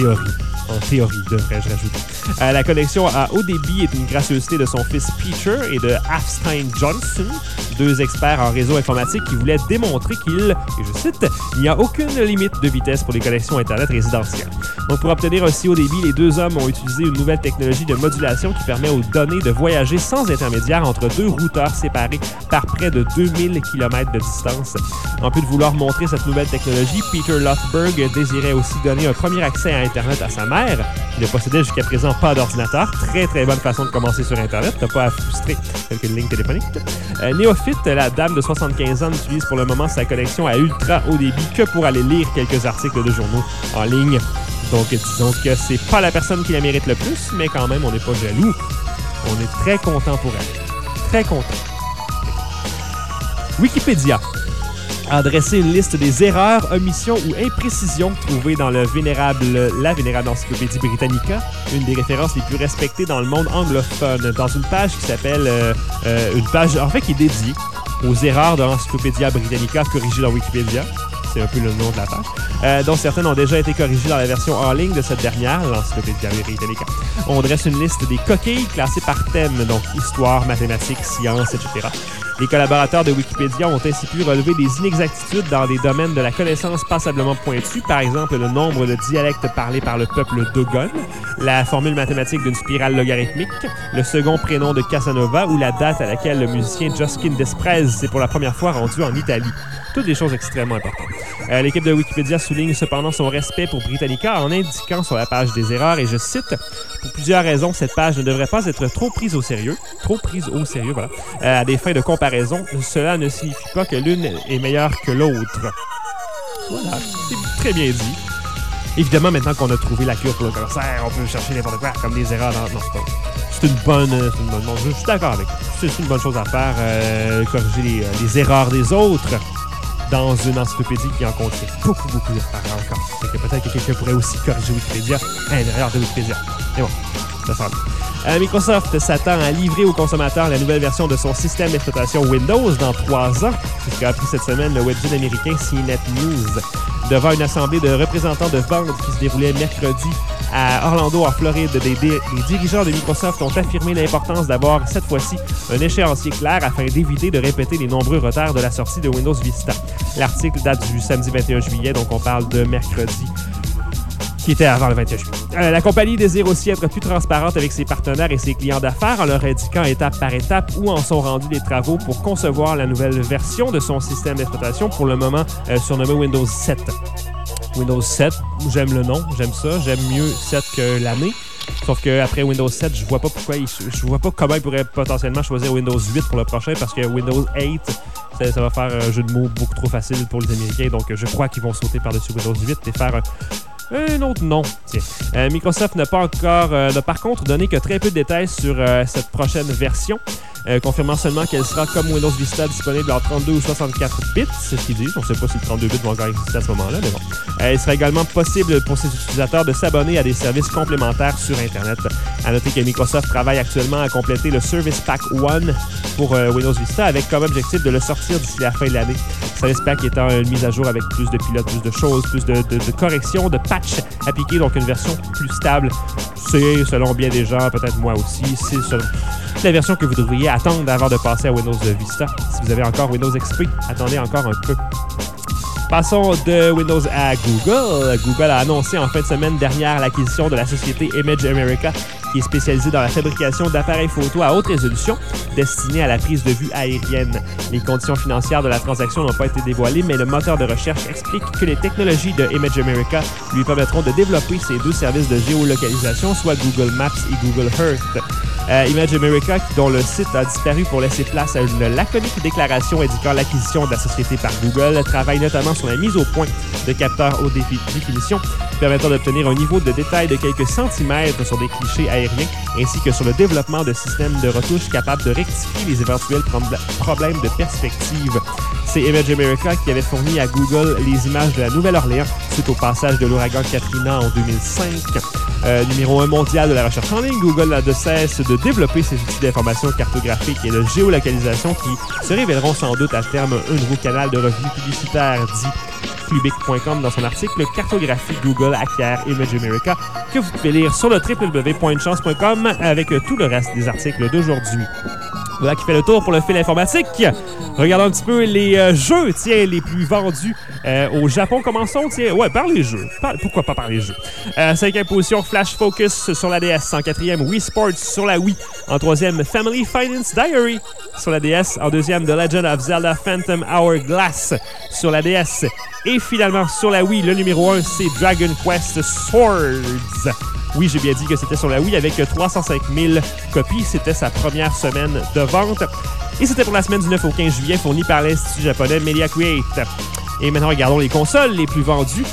en théorie, devrais-je rajouter. La connexion à haut débit est une gracieuseté de son fils Peter et de Hafstein Johnson, 2 experts en réseau informatique qui voulaient démontrer qu'il, et je cite, « il n'y a aucune limite de vitesse pour les connexions Internet résidentielles ». Donc, pour obtenir un si haut débit, les 2 hommes ont utilisé une nouvelle technologie de modulation qui permet aux données de voyager sans intermédiaire entre 2 routeurs séparés par près de 2000 km de distance. En plus de vouloir montrer cette nouvelle technologie, Peter Lothberg désirait aussi donner un premier accès à Internet à sa mère, qui ne possédait jusqu'à présent pas d'ordinateur. Très, très bonne façon de commencer sur Internet. T'as pas à frustrer quelques lignes téléphoniques. Néophyte, la dame de 75 ans n'utilise pour le moment sa connexion à ultra haut débit que pour aller lire quelques articles de journaux en ligne. Donc, disons que c'est pas la personne qui la mérite le plus, mais quand même, on n'est pas jaloux. On est très content pour elle. Très content. Wikipédia. a dressé une liste des erreurs, omissions ou imprécisions trouvées dans la vénérable Encyclopédie Britannica, une des références les plus respectées dans le monde anglophone, dans une page qui s'appelle une page en fait qui est dédiée aux erreurs de l'Encyclopédia Britannica corrigées dans Wikipédia. C'est un peu le nom de la page, dont certaines ont déjà été corrigées dans la version en ligne de cette dernière, l'Encyclopédia Britannica. On dresse une liste des coquilles classées par thème, donc histoire, mathématiques, sciences, etc. Les collaborateurs de Wikipédia ont ainsi pu relever des inexactitudes dans des domaines de la connaissance passablement pointus, par exemple le nombre de dialectes parlés par le peuple dogon, la formule mathématique d'une spirale logarithmique, le second prénom de Casanova ou la date à laquelle le musicien Josquin Desprez s'est pour la première fois rendu en Italie. Toutes des choses extrêmement importantes. L'équipe de Wikipédia souligne cependant son respect pour Britannica en indiquant sur la page des erreurs, et je cite, « Pour plusieurs raisons, cette page ne devrait pas être trop prise au sérieux, voilà, à des fins de comparaison. Cela ne signifie pas que l'une est meilleure que l'autre. » Voilà, c'est très bien dit. Évidemment, maintenant qu'on a trouvé la cure pour le cancer, on peut chercher n'importe quoi, comme des erreurs dans... Non, c'est pas... C'est une bonne... Je suis d'accord avec vous. C'est une bonne chose à faire, corriger les erreurs des autres dans une encyclopédie qui en contient beaucoup d'erreurs encore. Fait que peut-être que quelqu'un pourrait aussi corriger Wikipédia à l'intérieur de Wikipédia. Mais bon, ça sent bien. Microsoft s'attend à livrer aux consommateurs la nouvelle version de son système d'exploitation Windows dans 3 ans. C'est ce qu'a appris cette semaine le webzine américain CNET News. Devant une assemblée de représentants de vente qui se déroulait mercredi à Orlando, en Floride, les dirigeants de Microsoft ont affirmé l'importance d'avoir, cette fois-ci, un échéancier clair afin d'éviter de répéter les nombreux retards de la sortie de Windows Vista. L'article date du samedi 21 juillet, donc on parle de mercredi, qui était avant le 21 juillet. La compagnie désire aussi être plus transparente avec ses partenaires et ses clients d'affaires en leur indiquant étape par étape où en sont rendus les travaux pour concevoir la nouvelle version de son système d'exploitation, pour le moment surnommé Windows 7. Windows 7, j'aime le nom, j'aime ça, j'aime mieux 7 que l'année. Sauf qu'après Windows 7, je vois pas comment ils pourraient potentiellement choisir Windows 8 pour le prochain, parce que Windows 8, ça va faire un jeu de mots beaucoup trop facile pour les Américains. Donc je crois qu'ils vont sauter par-dessus Windows 8 et faire un autre nom. Tiens. Microsoft n'a par contre donné que très peu de détails sur cette prochaine version. Confirmant seulement qu'elle sera comme Windows Vista disponible en 32 ou 64 bits, c'est ce qu'ils disent. On ne sait pas si le 32 bits va encore exister à ce moment-là, mais bon. Il sera également possible pour ses utilisateurs de s'abonner à des services complémentaires sur Internet. À noter que Microsoft travaille actuellement à compléter le Service Pack 1 pour Windows Vista avec comme objectif de le sortir d'ici la fin de l'année. Service Pack étant une mise à jour avec plus de pilotes, plus de choses, plus de corrections, de patchs appliqués, donc une version plus stable. C'est, selon bien des gens, peut-être moi aussi, c'est la version que vous devriez attendre avant de passer à Windows Vista. Si vous avez encore Windows XP, attendez encore un peu. Passons de Windows à Google. Google a annoncé en fin de semaine dernière l'acquisition de la société Image America, qui est spécialisée dans la fabrication d'appareils photo à haute résolution destinés à la prise de vue aérienne. Les conditions financières de la transaction n'ont pas été dévoilées, mais le moteur de recherche explique que les technologies de Image America lui permettront de développer ses 2 services de géolocalisation, soit Google Maps et Google Earth. Image America, dont le site a disparu pour laisser place à une laconique déclaration indiquant l'acquisition de la société par Google, travaille notamment sur la mise au point de capteurs haute définition permettant d'obtenir un niveau de détail de quelques centimètres sur des clichés aériens, ainsi que sur le développement de systèmes de retouche capables de rectifier les éventuels problèmes de perspective. C'est Image America qui avait fourni à Google les images de la Nouvelle-Orléans suite au passage de l'ouragan Katrina en 2005. Numéro 1 mondial de la recherche en ligne, Google n'a de cesse de développer ses outils d'information cartographique et de géolocalisation qui se révéleront sans doute à terme un nouveau canal de revenus publicitaires, dit Cubic.com dans son article « Cartographie Google acquiert Image America » que vous pouvez lire sur le www.pointchance.com avec tout le reste des articles d'aujourd'hui. Voilà qui fait le tour pour le fil informatique. Regardons un petit peu les jeux, les plus vendus au Japon. Commençons, par les jeux. Pourquoi pas par les jeux? 5e position, Flash Focus sur la DS. En 4e, Wii Sports sur la Wii. En 3e, Family Finance Diary sur la DS. En 2e, The Legend of Zelda Phantom Hourglass sur la DS. Et finalement, sur la Wii, le numéro 1, c'est Dragon Quest Swords. Oui, j'ai bien dit que c'était sur la Wii avec 305 000 copies. C'était sa première semaine de vente. Et c'était pour la semaine du 9 au 15 juillet, fourni par l'Institut japonais Media Create. Et maintenant, regardons les consoles les plus vendues.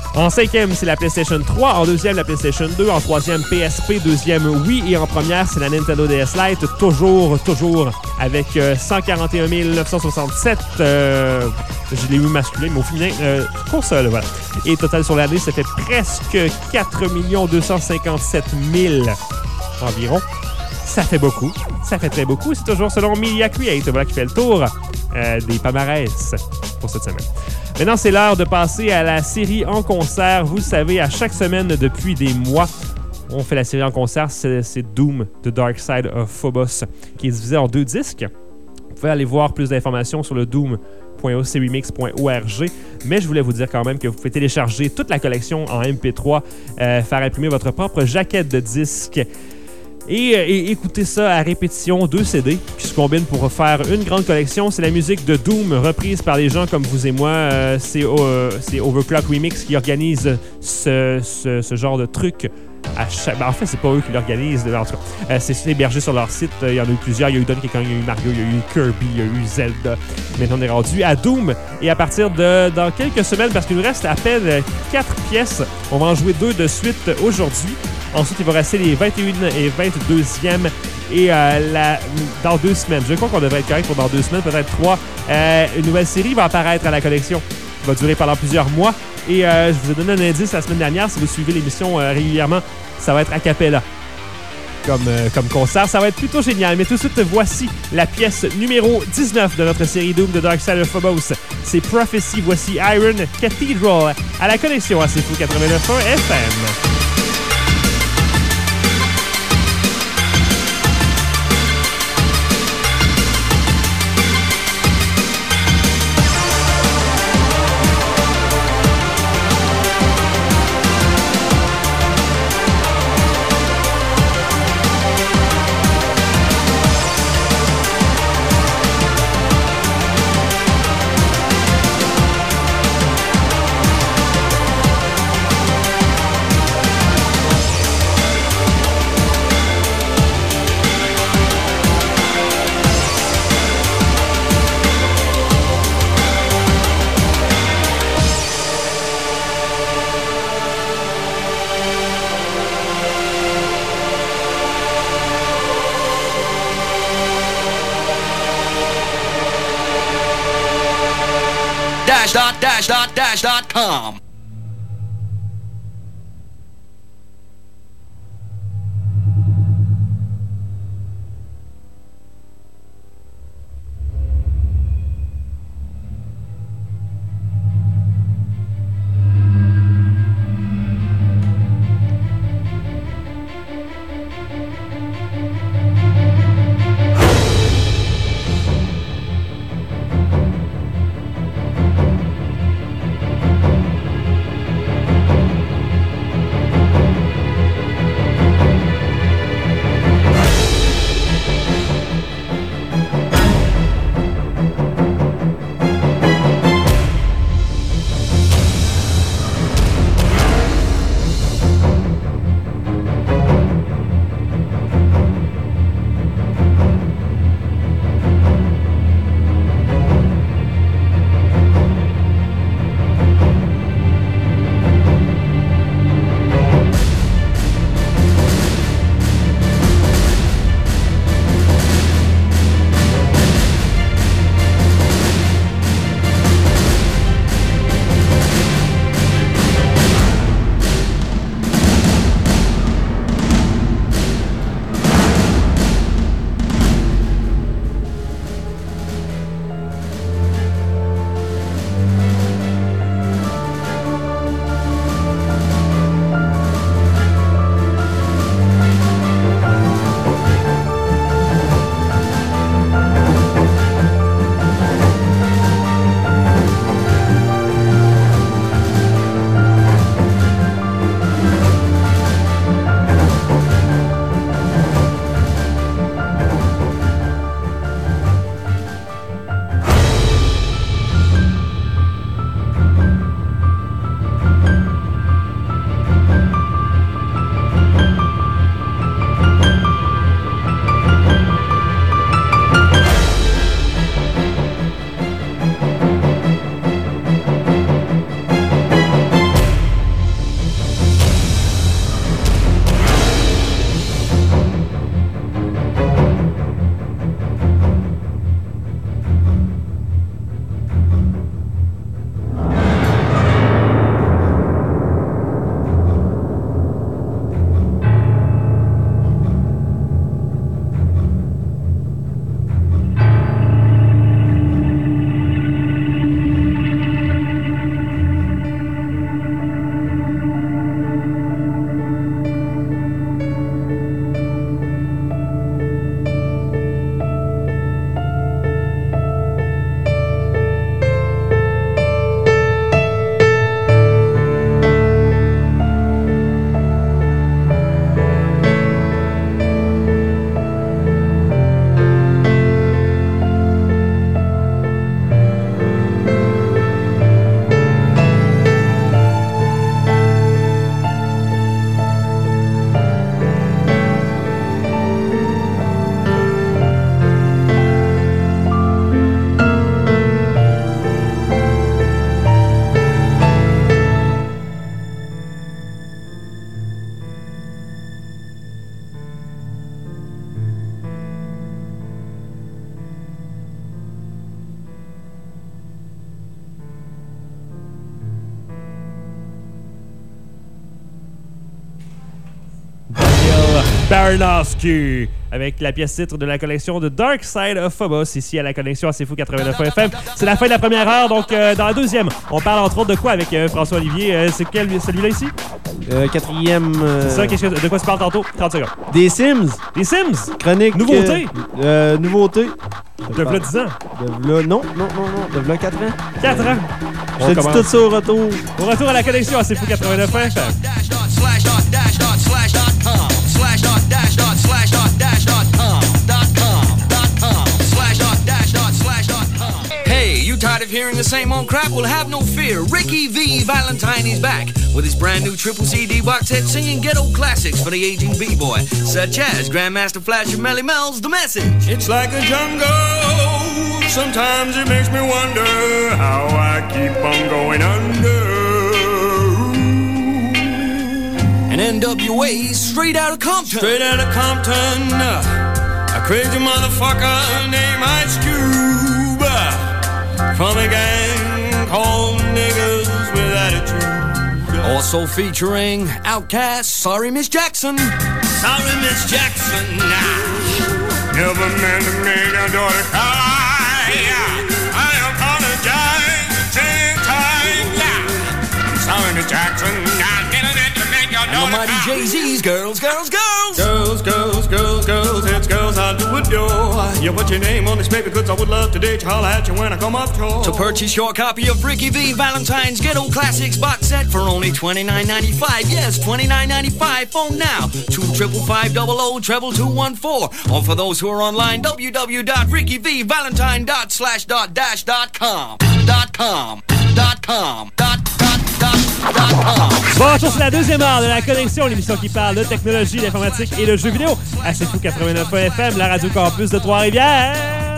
En cinquième, c'est la PlayStation 3. En deuxième, la PlayStation 2. En troisième, PSP. Deuxième, Wii. Et en première, c'est la Nintendo DS Lite. Toujours avec 141 967. Je l'ai eu masculin, mais au féminin, console, voilà. Et total sur l'année, ça fait presque 4 257 000 environ. Ça fait beaucoup. Ça fait très beaucoup. C'est toujours selon Media Create, voilà, qui fait le tour des palmarès pour cette semaine. Maintenant, c'est l'heure de passer à la série en concert. Vous le savez, à chaque semaine depuis des mois, on fait la série en concert. C'est Doom, The Dark Side of Phobos, qui est divisé en 2 disques. Vous pouvez aller voir plus d'informations sur le doom.ocremix.org. Mais je voulais vous dire quand même que vous pouvez télécharger toute la collection en MP3, faire imprimer votre propre jaquette de disque et écouter ça à répétition, 2 CD qui se combinent pour faire une grande collection. C'est la musique de Doom reprise par des gens comme vous et moi. C'est Overclock Remix qui organise ce genre de truc. En fait, c'est pas eux qui l'organisent. En tout cas, c'est hébergé sur leur site. Il y en a eu plusieurs. Il y a eu Donkey Kong, il y a eu Mario, il y a eu Kirby, il y a eu Zelda. Maintenant, on est rendu à Doom. Et à partir dans quelques semaines, parce qu'il nous reste à peine 4 pièces, on va en jouer 2 de suite aujourd'hui. Ensuite, il va rester les 21 et 22e. Et dans 2 semaines, je crois qu'on devrait être correct pour dans 2 semaines, peut-être 3. Une nouvelle série va apparaître à la collection. Qui va durer pendant plusieurs mois. Et je vous ai donné un indice la semaine dernière. Si vous suivez l'émission régulièrement, ça va être a cappella comme concert. Ça va être plutôt génial. Mais tout de suite, voici la pièce numéro 19 de notre série Doom de Dark Side of Phobos. C'est Prophecy. Voici Iron Cathedral à la connexion à C'est Fou 89.1 FM.
dash.com.
Baranowski avec la pièce titre de la collection de Dark Side of Phobos ici à la connexion assez fou 89 FM. C'est la fin de la première heure, donc dans la deuxième, on parle entre autres de quoi avec François-Olivier? C'est celui-là ici?
Quatrième...
C'est ça, de quoi tu parles tantôt? 30 secondes.
Des Sims.
Des Sims?
Chronique...
Nouveauté?
Nouveauté.
De v'là 10 ans?
Non. De v'là 4 ans.
4 ans.
Je te dis tout ça au retour.
Au retour à la connexion assez fou 89 FM.
Hey, you tired of hearing the same old crap? Well, have no fear. Ricky V. Valentine is back with his brand new triple CD box set singing ghetto classics for the aging B-boy, such as Grandmaster Flash of Melly Mel's The Message. It's like a jungle. Sometimes it makes me wonder how I keep on going under. And NWA straight out of Compton. Straight out of Compton. A crazy motherfucker named Ice Cube. From a gang called Niggas with Attitude. Also featuring Outkast, Sorry Miss Jackson. Sorry Miss Jackson. Never meant to make your daughter cry. I apologize 10 times. Sorry Miss Jackson. And the mighty Jay-Z's Girls, Girls, Girls. Girls, girls, girls, girls. It's girls I do adore. You put your name on this paper, cause I would love to date you. Holla at you when I come up short. To purchase your copy of Ricky V. Valentine's Ghetto Classics box set for only $29.95. Yes, $29.95. Phone now. 255-00-2214. Or for those who are online, www.rickyvvalentine.com.
Bonjour, c'est la deuxième heure de la connexion, l'émission qui parle de technologie, d'informatique et de jeux vidéo. À C'est Fou 89 FM, la Radio Campus de Trois-Rivières.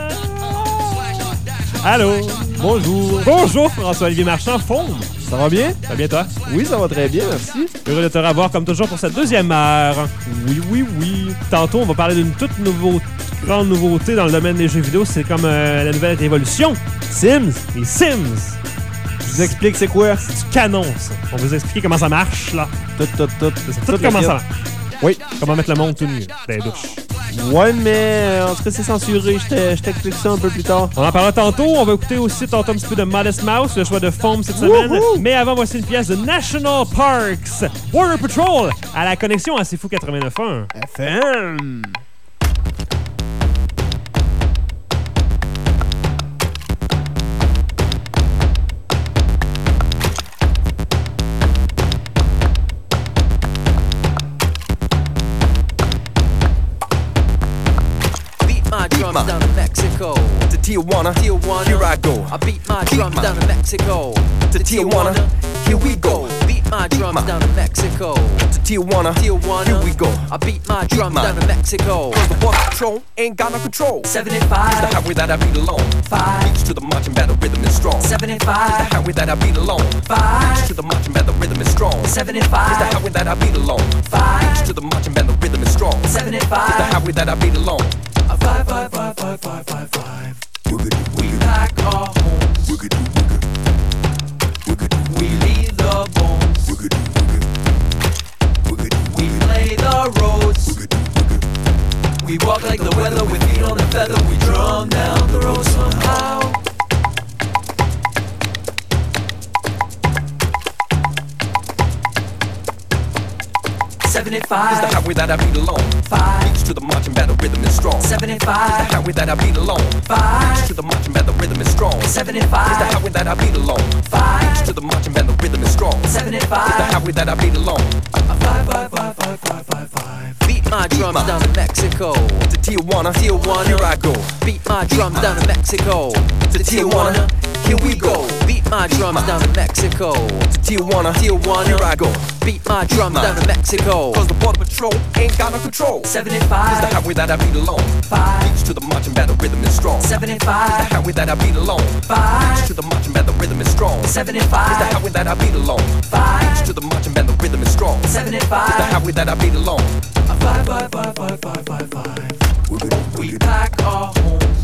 Allô.
Bonjour.
Bonjour, François-Olivier Marchand, Faume.
Ça va bien?
Ça va bien, toi?
Oui, ça va très bien, merci.
Heureux de te revoir, comme toujours, pour cette deuxième heure.
Oui.
Tantôt, on va parler d'une toute grande nouveauté dans le domaine des jeux vidéo. C'est comme la nouvelle révolution.
Sims.
Les Sims.
Je vous explique c'est quoi?
C'est du canon, ça. On va vous expliquer comment ça marche, là.
Tout
Comment ça marche.
Oui.
Comment mettre le monde tout nu dans les douches.
Ouais, mais en tout cas, c'est censuré. Je t'explique ça un peu plus tard.
On en parlera tantôt. On va écouter aussi tantôt un petit peu de Modest Mouse, le choix de Foam cette semaine. Mais avant, voici une pièce de National Parks, Border Patrol, à la connexion à C'est Fou 89.1
FM.
Drums down to Mexico, to Tijuana, here I go. I beat my drums down to Mexico, to Tijuana, here we go. Beat my drums down to Mexico, to Tijuana, here we go. I beat my drums down to Mexico. Cause the border patrol ain't got no control. 75 is the highway that I beat alone. 5 beats to the marching band, the rhythm is strong. 75 is the highway that I beat alone. 5 beats to the marching band, the rhythm is strong. 75 is the highway that I beat alone. 5 beats to the marching band, the rhythm is strong. 75 is the highway that I beat alone. 5, 5, 5, 5, 5, 5, 5. We pack our homes. We leave the bones. We play the roads. We walk like the weather with feet on the feather. We drum down the road somehow. Is the highway that I beat alone. 5 beats to the marching band, the rhythm is strong. 75 is the highway that I beat alone. 5 beats to the marching band, the rhythm is strong. 75 is the highway that I beat alone. 5 beats to the marching band, the rhythm is strong. 75 is the highway that I beat alone. 5, 5, 5, 5, 5, 5, 5. Beat my drums down to Mexico, to Tijuana, here I go. Beat my drums down to Mexico, to Tijuana, here we go. Beat my drums down to Mexico, to Tijuana, here I go. Beat my drums down to Mexico, cause the border patrol ain't got no control. 75 is the highway that I beat alone. 5 beats to the marching band, the rhythm is strong. 75 is the highway that I beat alone. 5 beats to the marching band, the rhythm is strong. 75 is the highway that I beat alone. 5 beats to the marching band, the rhythm is strong. 75 is the highway that I beat alone. 5, 5, 5, 5, 5, 5, 5. We pack our homes.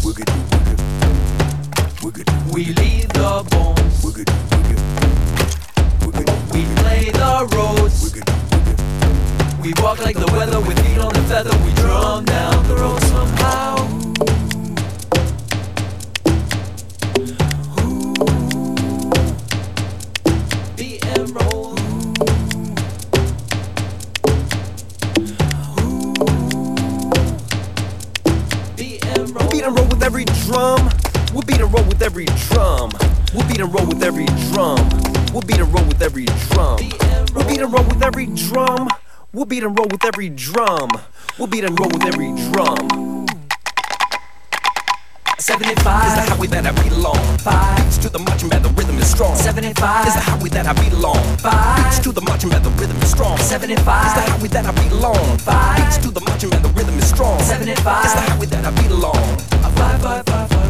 We leave the bones. We play the roads. We walk like the weather with feet on the feather. drum. We'll beat and roll with every drum. We'll beat and roll with every drum. We'll beat and roll with every drum. We'll beat and roll with every drum. We'll beat and roll with every drum. We'll beat and roll with every drum.
75
is the highway that I belong.
5
Beats to the marching band, the rhythm is strong.
75
is the highway that I belong.
5
Beats to the marching band, the rhythm is strong.
75
is the highway that I belong.
5
Beats to the marching band, the rhythm is strong.
75
is the highway that I belong.
5 5 5 5 5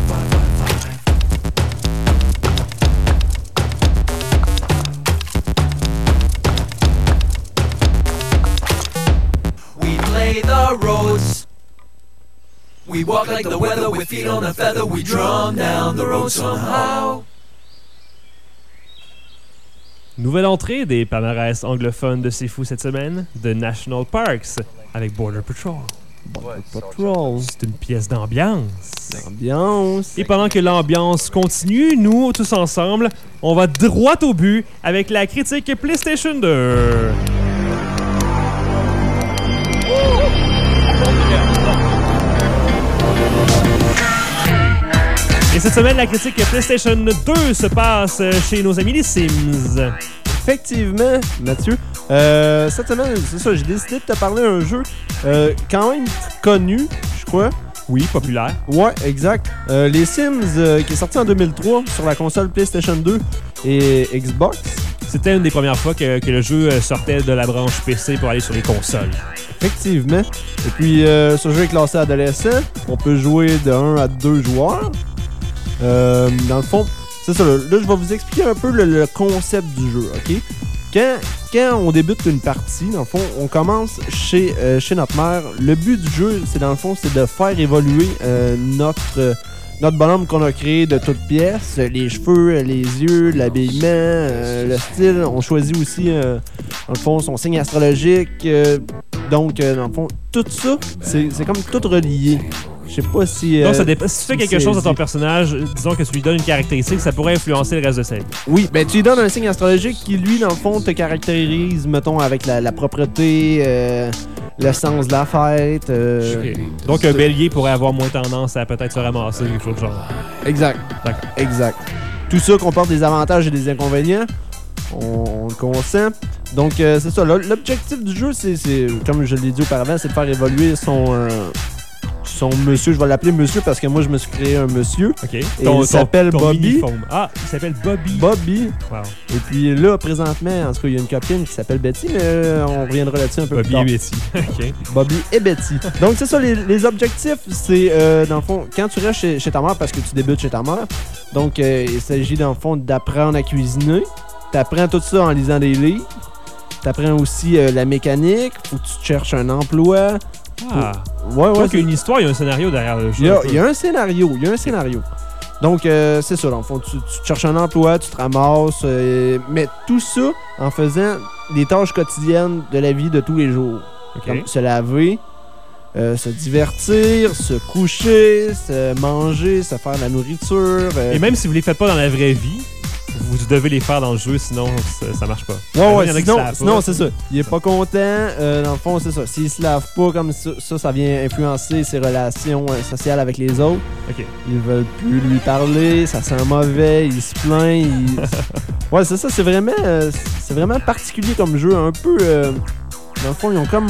We play the roads. We walk like the weather with feet on a feather. We drum down the road somehow.
Nouvelle entrée des palmarès anglophones de C'est Fou cette semaine, The National Parks, avec Border Patrol.
Patrol.
C'est une pièce d'ambiance.
Ambiance.
Et pendant que l'ambiance continue, nous, tous ensemble, on va droit au but avec la critique PlayStation 2. Et cette semaine, la critique PlayStation 2 se passe chez nos amis les Sims.
Effectivement, Mathieu. Cette semaine, c'est ça, j'ai décidé de te parler d'un jeu quand même connu, je crois.
Oui, populaire.
Ouais, exact. Les Sims, qui est sorti en 2003 sur la console PlayStation 2 et Xbox.
C'était une des premières fois que le jeu sortait de la branche PC pour aller sur les consoles.
Effectivement. Et puis, ce jeu est classé adolescent. On peut jouer de 1 à 2 joueurs. Dans le fond, c'est ça. Là, je vais vous expliquer un peu le concept du jeu, OK? Quand on débute une partie, dans le fond, on commence chez notre mère. Le but du jeu, c'est dans le fond, c'est de faire évoluer notre bonhomme qu'on a créé de toutes pièces. Les cheveux, les yeux, l'habillement, le style. On choisit aussi, dans le fond, son signe astrologique. Donc, dans le fond, tout ça, c'est comme tout relié. Je sais pas si...
Donc, ça dépend. Si tu fais quelque chose à ton personnage, disons que tu lui donnes une caractéristique, ça pourrait influencer le reste de sa vie.
Oui, ben tu lui donnes un signe astrologique qui, lui, dans le fond, te caractérise, mettons, avec la propreté, le sens de la fête.
Donc, un bélier pourrait avoir moins tendance à peut-être se ramasser, quelque chose de genre.
Exact.
D'accord.
Exact. Tout ça comporte des avantages et des inconvénients. On le consent. Donc, c'est ça. L'objectif du jeu, c'est, comme je l'ai dit auparavant, c'est de faire évoluer son monsieur. Je vais l'appeler monsieur parce que moi, je me suis créé un monsieur.
OK.
Et il s'appelle Bobby.
mini-foam. Ah, il s'appelle Bobby.
Bobby.
Wow.
Et puis là, présentement, en tout cas, il y a une copine qui s'appelle Betty, mais on reviendra là-dessus un peu plus tard.
Bobby et Betty. OK.
Bobby et Betty. Donc, c'est ça, les objectifs, c'est, dans le fond, quand tu restes chez ta mère, parce que tu débutes chez ta mère, donc, il s'agit, dans le fond, d'apprendre à cuisiner. T'apprends tout ça en lisant des livres. T'apprends aussi la mécanique. Faut que tu te cherches un emploi.
Ah.
Ouais,
Donc, il y a une histoire, il y a un scénario derrière le jeu.
Il y a un scénario. Donc, c'est ça. Dans le fond, tu te cherches un emploi, tu te ramasses. Mais tout ça en faisant les tâches quotidiennes de la vie de tous les jours.
OK.
Comme se laver, se divertir, se coucher, se manger, se faire de la nourriture.
Et même si vous les faites pas dans la vraie vie, vous devez les faire dans le jeu, sinon ça marche pas.
Ouais,
Il y en a qui se lavent
sinon
pas.
c'est ça. Il est pas content. Dans le fond, c'est ça. S'il se lave pas comme ça vient influencer ses relations sociales avec les autres.
OK.
Ils veulent plus lui parler, ça sent mauvais, il se plaint. Ouais, c'est ça. C'est vraiment particulier comme jeu. Un peu. Dans le fond, ils ont comme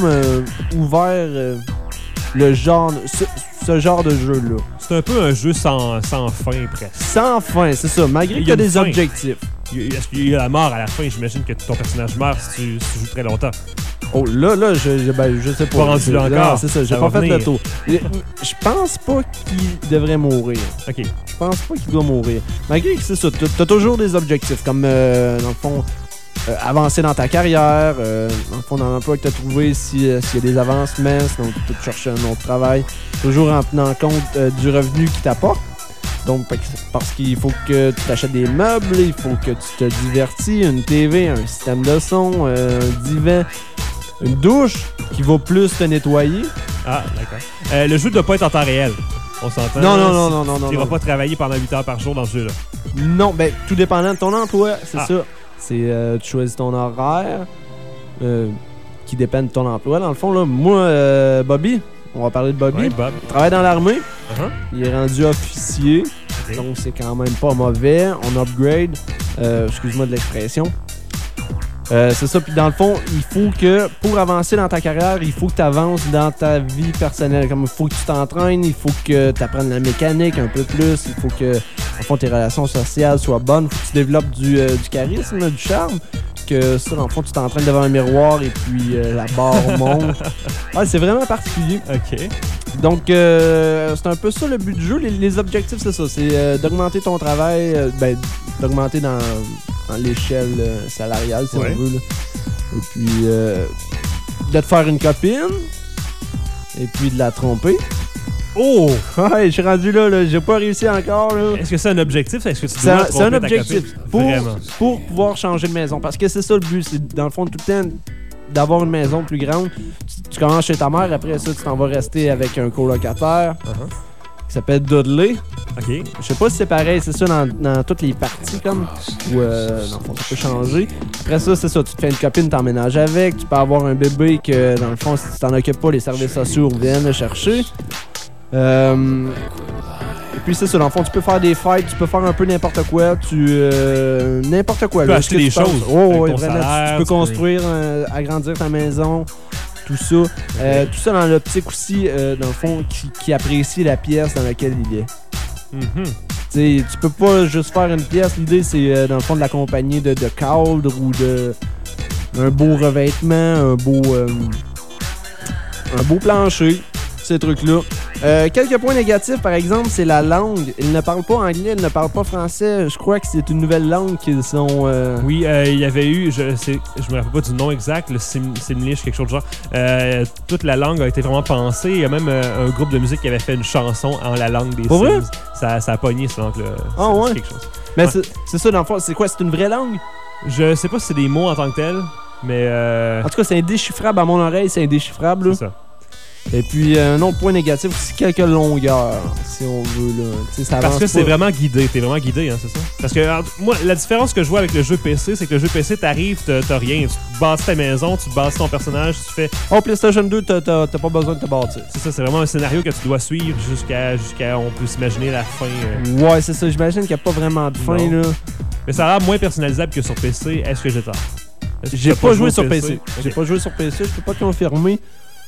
ouvert le genre, ce genre de jeu-là.
C'est un peu un jeu sans fin, presque.
Sans fin, c'est ça. Malgré
Il
qu'il
y
y
a
a des
une fin.
objectifs.
Est-ce qu'il y a la mort à la fin? J'imagine que ton personnage meurt si tu joues très longtemps.
Oh, là, je sais pas.
Pas rendu là encore.
Non, c'est ça, j'ai
Ça
pas
va
fait
venir.
le tour. Je pense pas qu'il devrait mourir.
OK.
Je pense pas qu'il doit mourir. Malgré que c'est ça, t'as toujours des objectifs, comme, dans le fond, avancer dans ta carrière, dans le fond, dans l'emploi que t'as trouvé, s'il y a des avancements, sinon tu peux te chercher un autre travail. Toujours en tenant compte du revenu qu'il t'apporte. Donc, parce qu'il faut que tu t'achètes des meubles, il faut que tu te divertis, une TV, un système de son, un divan, une douche qui va plus te nettoyer.
Ah, d'accord. Le jeu ne doit pas être en temps réel. On s'entend.
Non.
Tu n'iras pas travailler pendant 8 heures par jour dans ce jeu-là.
Non, ben, tout dépendant de ton emploi, c'est
Ah.
ça. C'est, tu choisis ton horaire qui dépend de ton emploi. Dans le fond, là, moi, Bobby, On va parler de Bobby.
Ouais, Bob.
Il travaille dans l'armée.
Uh-huh.
Il est rendu officier.
Ok.
Donc, c'est quand même pas mauvais. On upgrade. Excuse-moi de l'expression. C'est ça. Puis dans le fond, il faut que, pour avancer dans ta carrière, il faut que tu avances dans ta vie personnelle. Comme il faut que tu t'entraînes, il faut que tu apprennes la mécanique un peu plus. Il faut que, en fond, tes relations sociales soient bonnes. Il faut que tu développes du charisme, du charme. Que ça, dans le fond, tu t'entraînes devant un miroir et puis la barre monte. Ouais, c'est vraiment particulier.
OK.
Donc, c'est un peu ça le but du jeu. Les objectifs, c'est ça. C'est d'augmenter ton travail, d'augmenter dans l'échelle salariale, si
Ouais.
on veut. Là. Et puis, de te faire une copine. Et puis, de la tromper.
Oh!
Ouais, je suis rendu là. J'ai pas réussi encore. Là.
Est-ce que c'est un objectif? Est-ce que tu
C'est
dois
un
tromper ta
objectif
copine? Vraiment.
pour pouvoir changer de maison. Parce que c'est ça le but. C'est dans le fond, tout le temps, d'avoir une maison plus grande. Tu commences chez ta mère. Après ça, tu t'en vas rester avec un colocataire qui s'appelle Dudley.
OK.
Je sais pas si c'est pareil, c'est ça dans toutes les parties comme où dans le fond ça peut changer. Après ça, c'est ça, tu te fais une copine, t'emménages avec, tu peux avoir un bébé que dans le fond si tu t'en occupes pas, les services sociaux viennent le chercher. Et puis c'est ça, dans le fond, tu peux faire des fêtes, tu peux faire un peu n'importe quoi, n'importe quoi.
Tu peux
là,
acheter
ce que
des
tu penses.
choses
Oh,
avec
ouais,
ton
vraiment,
salaire,
tu peux
tu peux-
construire, agrandir ta maison, tout ça. Tout ça dans l'optique aussi, dans le fond, qui apprécie la pièce dans laquelle il est.
Mhm.
T'sais, tu peux pas juste faire une pièce. L'idée, c'est dans le fond de l'accompagner de cadre ou de un beau revêtement, un beau plancher, ces trucs-là. Quelques points négatifs, par exemple, c'est la langue. Ils ne parlent pas anglais, ils ne parlent pas français. Je crois que c'est une nouvelle langue qu'ils sont...
Oui, il y avait eu, je me rappelle pas du nom exact, le Simlish, quelque chose de genre. Toute la langue a été vraiment pensée. Il y a même un groupe de musique qui avait fait une chanson en la langue des
Pour vrai?
Sims. Ça a pogné, ça, donc là.
Ah
c'est
ouais?
quelque chose.
Mais
Ouais.
c'est ça, dans le fond. C'est quoi? C'est une vraie langue?
Je sais pas si c'est des mots en tant que tels, mais
En tout cas, c'est indéchiffrable à mon oreille, c'est indéchiffrable. là.
c'est ça.
Et puis, un autre point négatif aussi, quelques longueurs, si on veut. Là. T'sais, ça
Parce
avance
que c'est
pas.
vraiment guidé. T'es vraiment guidé, hein, c'est ça? Parce que moi, la différence que je vois avec le jeu PC, c'est que le jeu PC, t'arrives, t'as rien. Tu bâtis ta maison, tu bâtis ton personnage, tu fais.
Oh, PlayStation 2, t'as pas besoin de te bâtir.
C'est ça, c'est vraiment un scénario que tu dois suivre jusqu'à on peut s'imaginer la fin.
Ouais, c'est ça. J'imagine qu'il n'y a pas vraiment de fin,
Non.
là.
Mais ça a l'air moins personnalisable que sur PC. Est-ce que j'ai tort? Est-ce que
J'ai
t'as
pas joué sur
au
PC.
Ok.
J'ai pas joué sur PC, je peux pas te confirmer.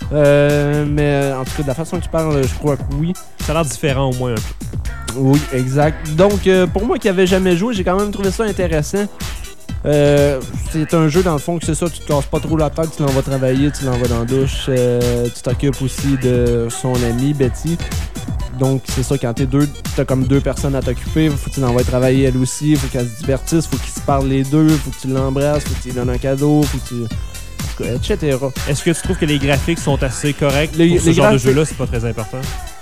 Mais en tout cas, de la façon que tu parles, je crois que oui.
Ça a l'air différent au moins un peu.
Oui, exact. Donc, pour moi qui avait jamais joué, j'ai quand même trouvé ça intéressant. C'est un jeu, dans le fond, que c'est ça, tu te casses pas trop la tête, tu l'envoies travailler, tu l'envoies dans la douche. Tu t'occupes aussi de son amie, Betty. Donc, c'est ça, quand t'as comme deux personnes à t'occuper, faut que tu l'envoies travailler elle aussi, faut qu'elle se divertisse, faut qu'ils se parlent les deux, faut que tu l'embrasses, faut que tu lui donnes un cadeau, faut que tu... En tout cas, etc.
Est-ce que tu trouves que les graphiques sont assez corrects
Les-
pour ce
les
genre de
graphiques-
jeu-là? C'est pas très important.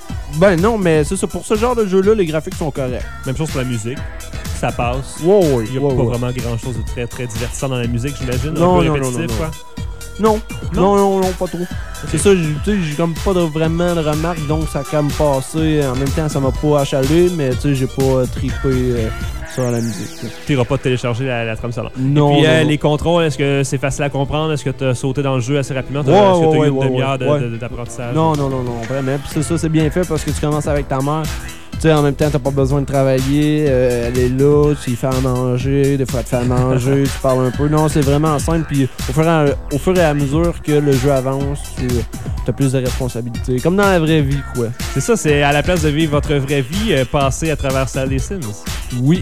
Ben non, mais c'est ça, pour ce genre de jeu-là, les graphiques sont corrects.
Même chose pour la musique. Ça passe.
Wow, oui,
Il n'y a pas vraiment grand-chose de très, très divertissant dans la musique, j'imagine.
Non,
un peu
non,
répétitif,
non, non,
quoi.
Non,
Non?
non, pas trop. C'est ça, j'ai comme pas vraiment de remarques, donc ça a quand même passé. En même temps, ça m'a pas achalé, mais tu sais, j'ai pas trippé sur la musique. là.
Tu n'iras pas te télécharger la trame sonore.
Non,
Et puis,
non, non.
les contrôles, est-ce que c'est facile à comprendre? Est-ce que tu as sauté dans le jeu assez rapidement? Est-ce
Ouais,
que tu as
ouais,
eu une
ouais,
demi-heure
ouais.
d'apprentissage?
Non, vraiment. Puis c'est ça, c'est bien fait parce que tu commences avec ta mère. Tu sais, en même temps, t'as pas besoin de travailler. Elle est là, tu lui fais à manger. Des fois, elle te fait à manger, tu parles un peu. Non, c'est vraiment simple. Puis au fur et à mesure que le jeu avance, tu as plus de responsabilités. Comme dans la vraie vie, quoi.
C'est ça, c'est à la place de vivre votre vraie vie, passer à travers celle des Sims.
Oui.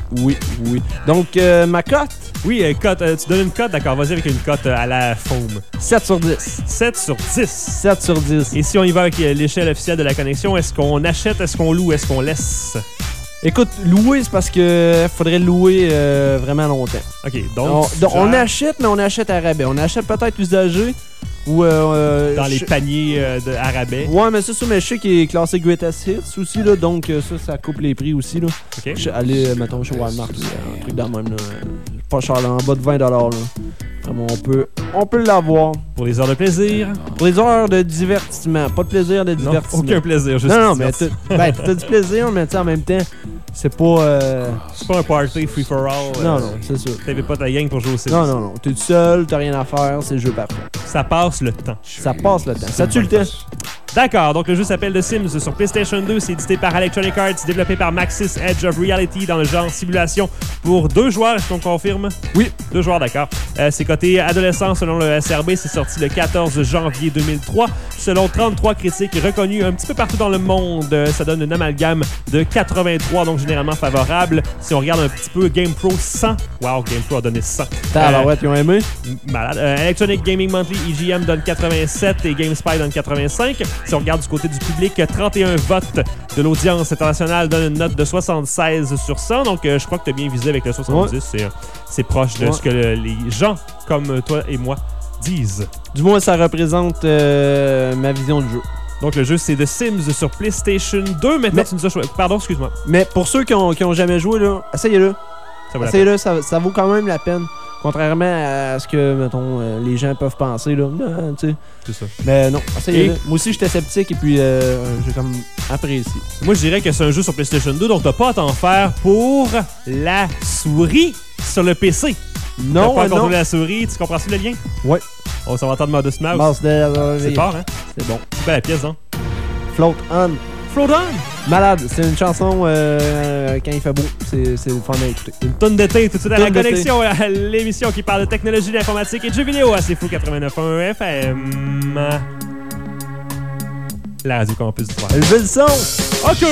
Donc, ma cote,
Oui, cote, tu donnes une cote, d'accord. Vas-y avec une cote à la foam.
7 sur 10.
7 sur 10.
7 sur 10.
Et si on y va avec l'échelle officielle de la connexion, est-ce qu'on achète, est-ce qu'on loue, est-ce qu'on laisse?
Écoute, louer, c'est parce que faudrait louer vraiment longtemps.
OK, donc
On achète, mais on achète à rabais. On achète peut-être usagé ou...
dans les paniers de Arabais.
Ouais, mais c'est ça, mais je sais qu'il est classé Greatest Hits aussi, là, donc ça coupe les prix aussi, là.
OK.
Allez, mettons, chez Walmart, là, un truc de même, là. Pas cher, là, en bas de 20$, là. Vraiment, on peut l'avoir.
Pour les heures de plaisir.
Pour les heures de divertissement, pas de plaisir, de
Non,
divertissement.
aucun plaisir, juste
Non, mais
divertissement.
t'as du plaisir, mais tu sais, en même temps, c'est pas...
C'est pas un party free-for-all.
Non, c'est ça.
T'avais pas ta gang pour jouer au Sims.
Non, t'es tout seul, t'as rien à faire, c'est le jeu parfait.
Ça passe le temps.
Ça passe le temps. Ça tue le temps.
D'accord, donc le jeu s'appelle The Sims sur PlayStation 2. C'est édité par Electronic Arts, développé par Maxis Edge of Reality dans le genre simulation pour 2 joueurs. Est-ce qu'on confirme?
Oui.
2 joueurs, d'accord. C'est coté adolescent selon le SRB. C'est sorti le 14 janvier 2003. Selon 33 critiques reconnues un petit peu partout dans le monde, ça donne une amalgame de 83, donc généralement favorable. Si on regarde un petit peu GamePro 100, wow, GamePro a donné 100.
Alors ouais, ils ont aimé.
Malade. Electronic Gaming Monthly, EGM donne 87 et GameSpy donne 85. Si on regarde du côté du public, 31 votes de l'audience internationale donne une note de 76 sur 100. Donc, je crois que tu as bien visé avec le 70. Ouais. C'est proche de ce que les gens comme toi et moi disent.
Du moins, ça représente ma vision du jeu.
Donc, le jeu, c'est The Sims sur PlayStation 2. Maintenant, tu nous as choisi. Pardon, excuse-moi.
Mais pour ceux qui ont jamais joué, là, essayez-le. Essayez-le, ça vaut quand même la peine. Contrairement à ce que, mettons, les gens peuvent penser, là. Tu sais.
C'est ça.
Mais non, essayez-le. Moi aussi, j'étais sceptique et puis j'ai comme apprécié.
Moi, je dirais que c'est un jeu sur PlayStation 2, donc t'as pas à t'en faire pour la souris sur le PC.
Non,
t'as pas à
non.
contrôler la souris. Tu comprends-tu le lien?
Ouais.
On s'en va entendre Modest Mouse. C'est fort, hein?
C'est bon.
C'est belle la pièce, hein?
Float On.
Float On!
Malade. C'est une chanson quand il fait beau. C'est le fun à écouter.
Une tonne d'été, tout de suite à la
Tonne d'été.
connexion, à l'émission qui parle de technologie, d'informatique et de jeux vidéo à C'est Fou 89.1 FM. La radio campus du soir.
Levez le son!
OK!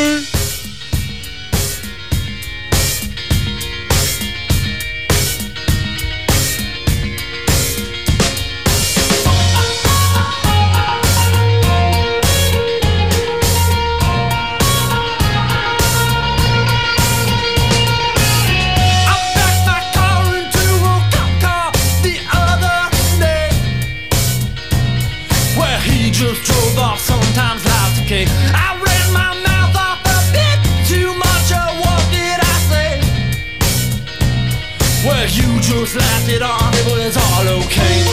I ran my mouth off a bit too much. What did I say? Well, you just laughed it off. It was all okay.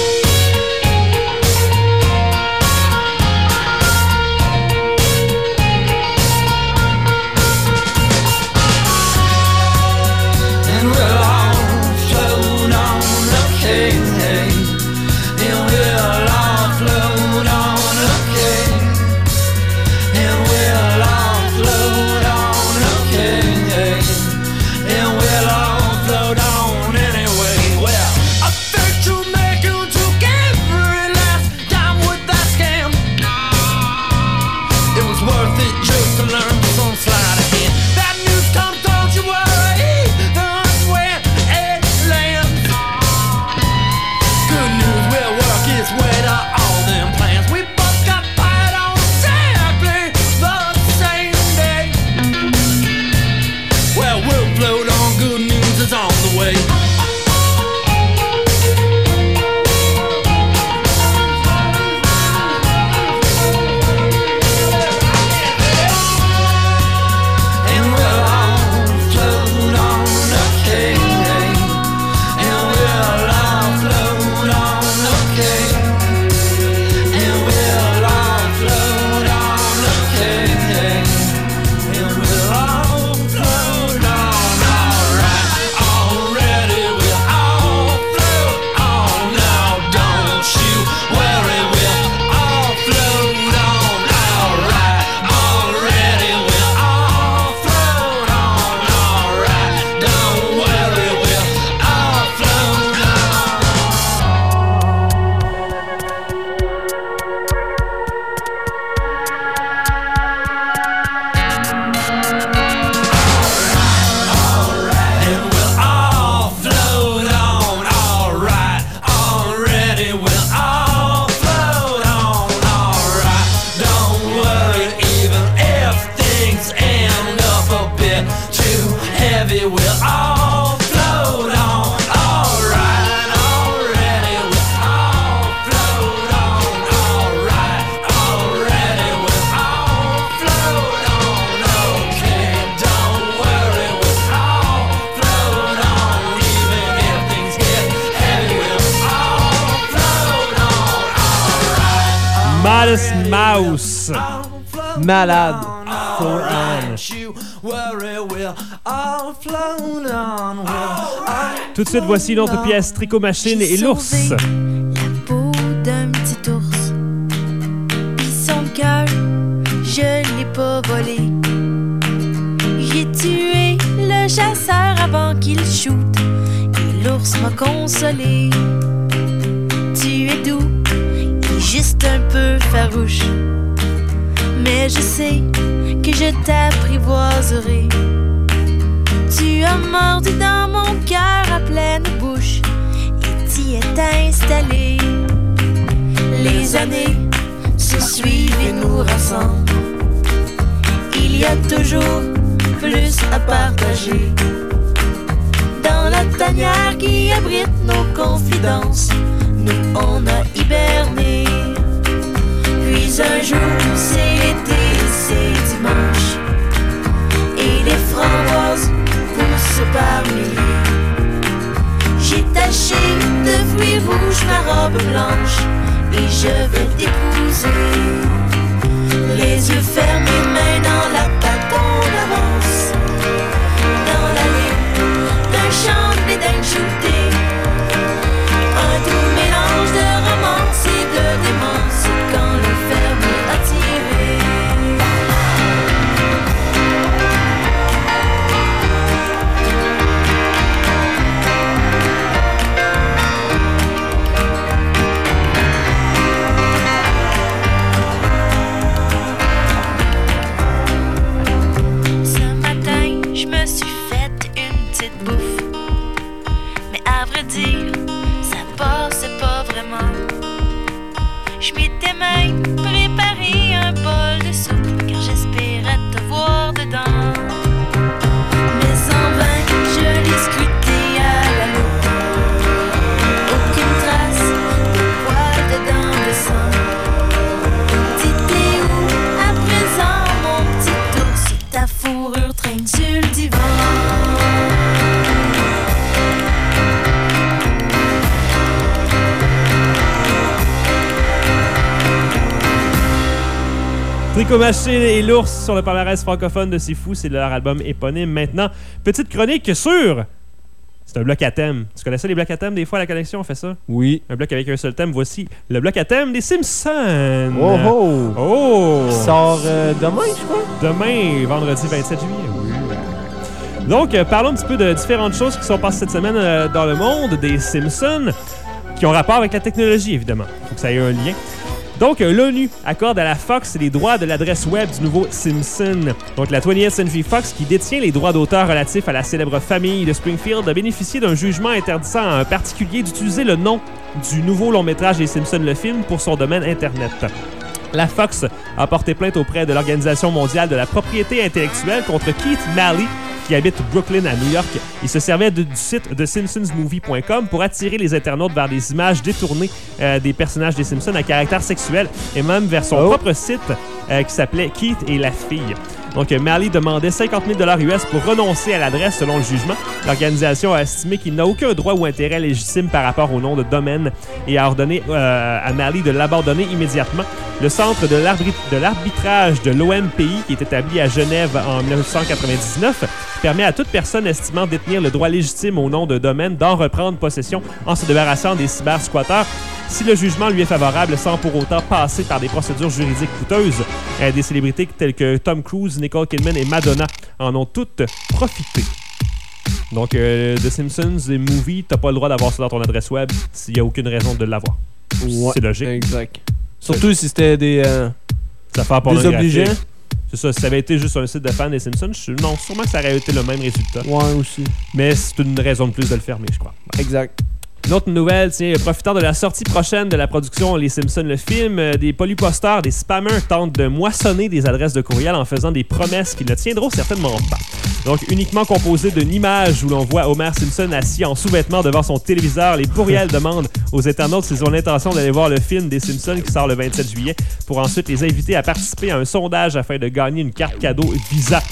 And we'll all float on, okay. And we'll all float on, okay. And we'll all float on, okay. And we'll all float on anyway. Well, I think you make you took every last dime with that scam. It was worth it just to learn some sleight of hand. That news comes, don't you worry, that's when it lands. Good news will work its way to all them plans. We both got fired on exactly the same day. Well, we'll float on, good news is on the way. And we'll all float on, okay. And we'll all float on, okay. And we'll all float on, okay. And we'll all float on, alright. Already we'll all float on now, don't you worry, we'll all float on, alright. Already we'll all float on, alright. Don't worry, we'll all float on. And we'll all float on, alright. Already we'll all float on, alright. Don't worry, even if things end up a bit too heavy, we'll all float on, alright. Already we'll all float on, alright. Already we'll all float on, okay. Don't worry, we'll all float on, even if things get heavy, we'll all float on, alright.
Modest Mouse.
Malade.
Float on. Worry, we'll all float on, we'll all
Tout de suite, voici une autre pièce, Tricot Machine et l'ours.
La peau d'un petit ours, puis son cœur m'a volé. J'ai tué le chasseur avant qu'il shoot et l'ours m'a consolé. Tu es doux et juste un peu farouche, mais je sais que je t'apprivoiserai. Tu as mordu dans mon cœur à pleine bouche et t'y es installé. Les années se suivent et nous rassemblent. Il y a toujours plus à partager. Dans la tanière qui abrite nos confidences, nous on a hiberné. Puis un jour c'est l'été, c'est dimanche, et les framboises poussent par milliers. J'ai taché de fruits rouges ma robe blanche et je vais t'épouser. Les yeux fermés, mains dans la pâte, on avance dans l'allée d'un champ de blé d'inchouté. Un doux mélange de romance et de démence quand le fermier a tiré. Ce matin, je me suis faite une petite bouffe, mais à vrai dire, ça passait pas vraiment. Je m'étais même préparé un bol de soupe car j'espérais te voir dedans. Mais en vain, je l'ai scruté à la loupe. Aucune trace de poils dedans de sang. T'étais où à présent, mon petit ours? Ta fourrure traîne sur le divan.
Tricot Machine et l'ours sur le palmarès francophone de C'est Fou, c'est leur album éponyme. Maintenant, petite chronique sur... C'est un bloc à thème. Tu connais ça, les blocs à thème? Des fois, à la connexion, on fait ça.
Oui.
Un bloc avec un seul thème. Voici le bloc à thème des Simpsons.
Oh oh!
Oh!
Qui sort demain, je crois.
Demain, vendredi 27 juillet. Oui. Donc, parlons un petit peu de différentes choses qui sont passées cette semaine dans le monde des Simpsons, qui ont rapport avec la technologie, évidemment. Il faut que ça ait un lien. Donc, l'ONU accorde à la Fox les droits de l'adresse web du nouveau Simpson. Donc, la 20th Century Fox, qui détient les droits d'auteur relatifs à la célèbre famille de Springfield, a bénéficié d'un jugement interdisant à un particulier d'utiliser le nom du nouveau long-métrage des Simpsons, le film, pour son domaine Internet. La Fox a porté plainte auprès de l'Organisation mondiale de la propriété intellectuelle contre Keith Malley, qui habite Brooklyn à New York. Il se servait du site de simpsonsmovie.com pour attirer les internautes vers des images détournées des personnages des Simpsons à caractère sexuel et même vers son propre site qui s'appelait Keith et la fille. Donc, Malley demandait 50 000 $ US pour renoncer à l'adresse selon le jugement. L'organisation a estimé qu'il n'a aucun droit ou intérêt légitime par rapport au nom de domaine et a ordonné à Malley de l'abandonner immédiatement. Le centre de l'arbitrage de l'OMPI, qui est établi à Genève en 1999, permet à toute personne estimant détenir le droit légitime au nom de domaine d'en reprendre possession en se débarrassant des cybersquatteurs si le jugement lui est favorable sans pour autant passer par des procédures juridiques coûteuses. Des célébrités telles que Tom Cruise, Nicole Kidman et Madonna en ont toutes profité. Donc, The Simpsons et Movie, t'as pas le droit d'avoir ça dans ton adresse web s'il n'y a aucune raison de l'avoir.
Ouais,
c'est logique.
Exact. Surtout si c'était des
affaires pornographiques.
désobligeants.
C'est ça, si ça avait été juste un site de fans des Simpsons, non, sûrement que ça aurait été le même résultat.
Ouais, aussi.
Mais c'est une raison de plus de le fermer, je crois.
Exact.
Une autre nouvelle, tiens, profitant de la sortie prochaine de la production Les Simpsons, le film, des polyposteurs, des spammers tentent de moissonner des adresses de courriel en faisant des promesses qui ne tiendront certainement pas. Donc, uniquement composé d'une image où l'on voit Homer Simpson assis en sous-vêtements devant son téléviseur, les pourriels demandent aux internautes s'ils ont l'intention d'aller voir le film des Simpsons qui sort le 27 juillet pour ensuite les inviter à participer à un sondage afin de gagner une carte cadeau Visa,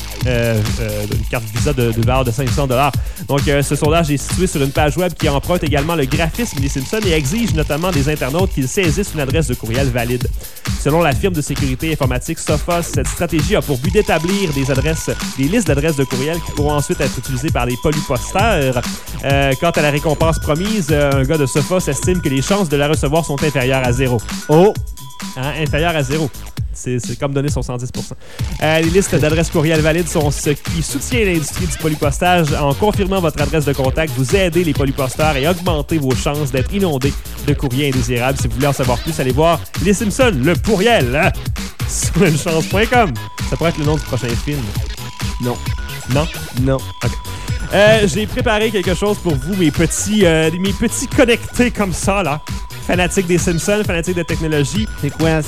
une carte Visa de valeur de 500 $. Donc, ce sondage est situé sur une page web qui emprunte également le graphisme des Simpsons et exige notamment des internautes qu'ils saisissent une adresse de courriel valide. Selon la firme de sécurité informatique Sophos, cette stratégie a pour but d'établir des listes d'adresses de courriel qui pourront ensuite être utilisées par les polyposteurs. Quant à la récompense promise, un gars de Sophos estime que les chances de la recevoir sont inférieures à 0.
Oh!
Inférieures à 0. C'est comme donner son 110%. Les listes d'adresses courriel valides sont ce qui soutient l'industrie du polypostage. En confirmant votre adresse de contact, vous aidez les polyposteurs et augmentez vos chances d'être inondés de courriers indésirables. Si vous voulez en savoir plus, allez voir Les Simpsons, le pourriel, sur unechance.com. Ça pourrait être le nom du prochain film.
Non.
Non?
Non.
OK. J'ai préparé quelque chose pour vous, mes petits connectés comme ça, là. Fanatiques des Simpsons, fanatiques de technologie.
C'est quoi?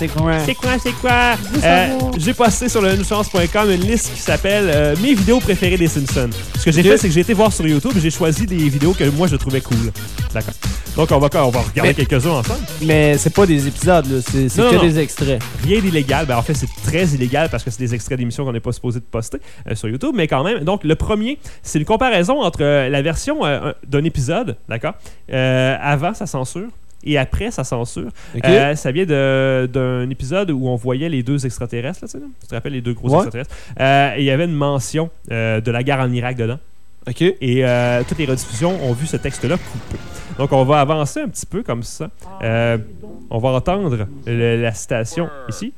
J'ai posté sur le unechance.com une liste qui s'appelle mes vidéos préférées des Simpsons. Ce que j'ai fait, c'est que j'ai été voir sur YouTube et j'ai choisi des vidéos que moi je trouvais cool. D'accord. Donc on va regarder quelques-uns ensemble.
Mais c'est pas des épisodes, là. C'est que des extraits.
Rien d'illégal. Ben, en fait, c'est très illégal parce que c'est des extraits d'émissions qu'on n'est pas supposé de poster sur YouTube, mais quand même. Donc le premier, c'est une comparaison entre la version d'un épisode, d'accord, avant sa censure. Et après sa censure,
Okay.
ça vient d'un épisode où on voyait les deux extraterrestres, là, tu te rappelles les deux gros extraterrestres. Et il y avait une mention de la guerre en Irak dedans.
OK.
Et toutes les rediffusions ont vu ce texte-là coupé. Donc on va avancer un petit peu comme ça. On va entendre la citation ici.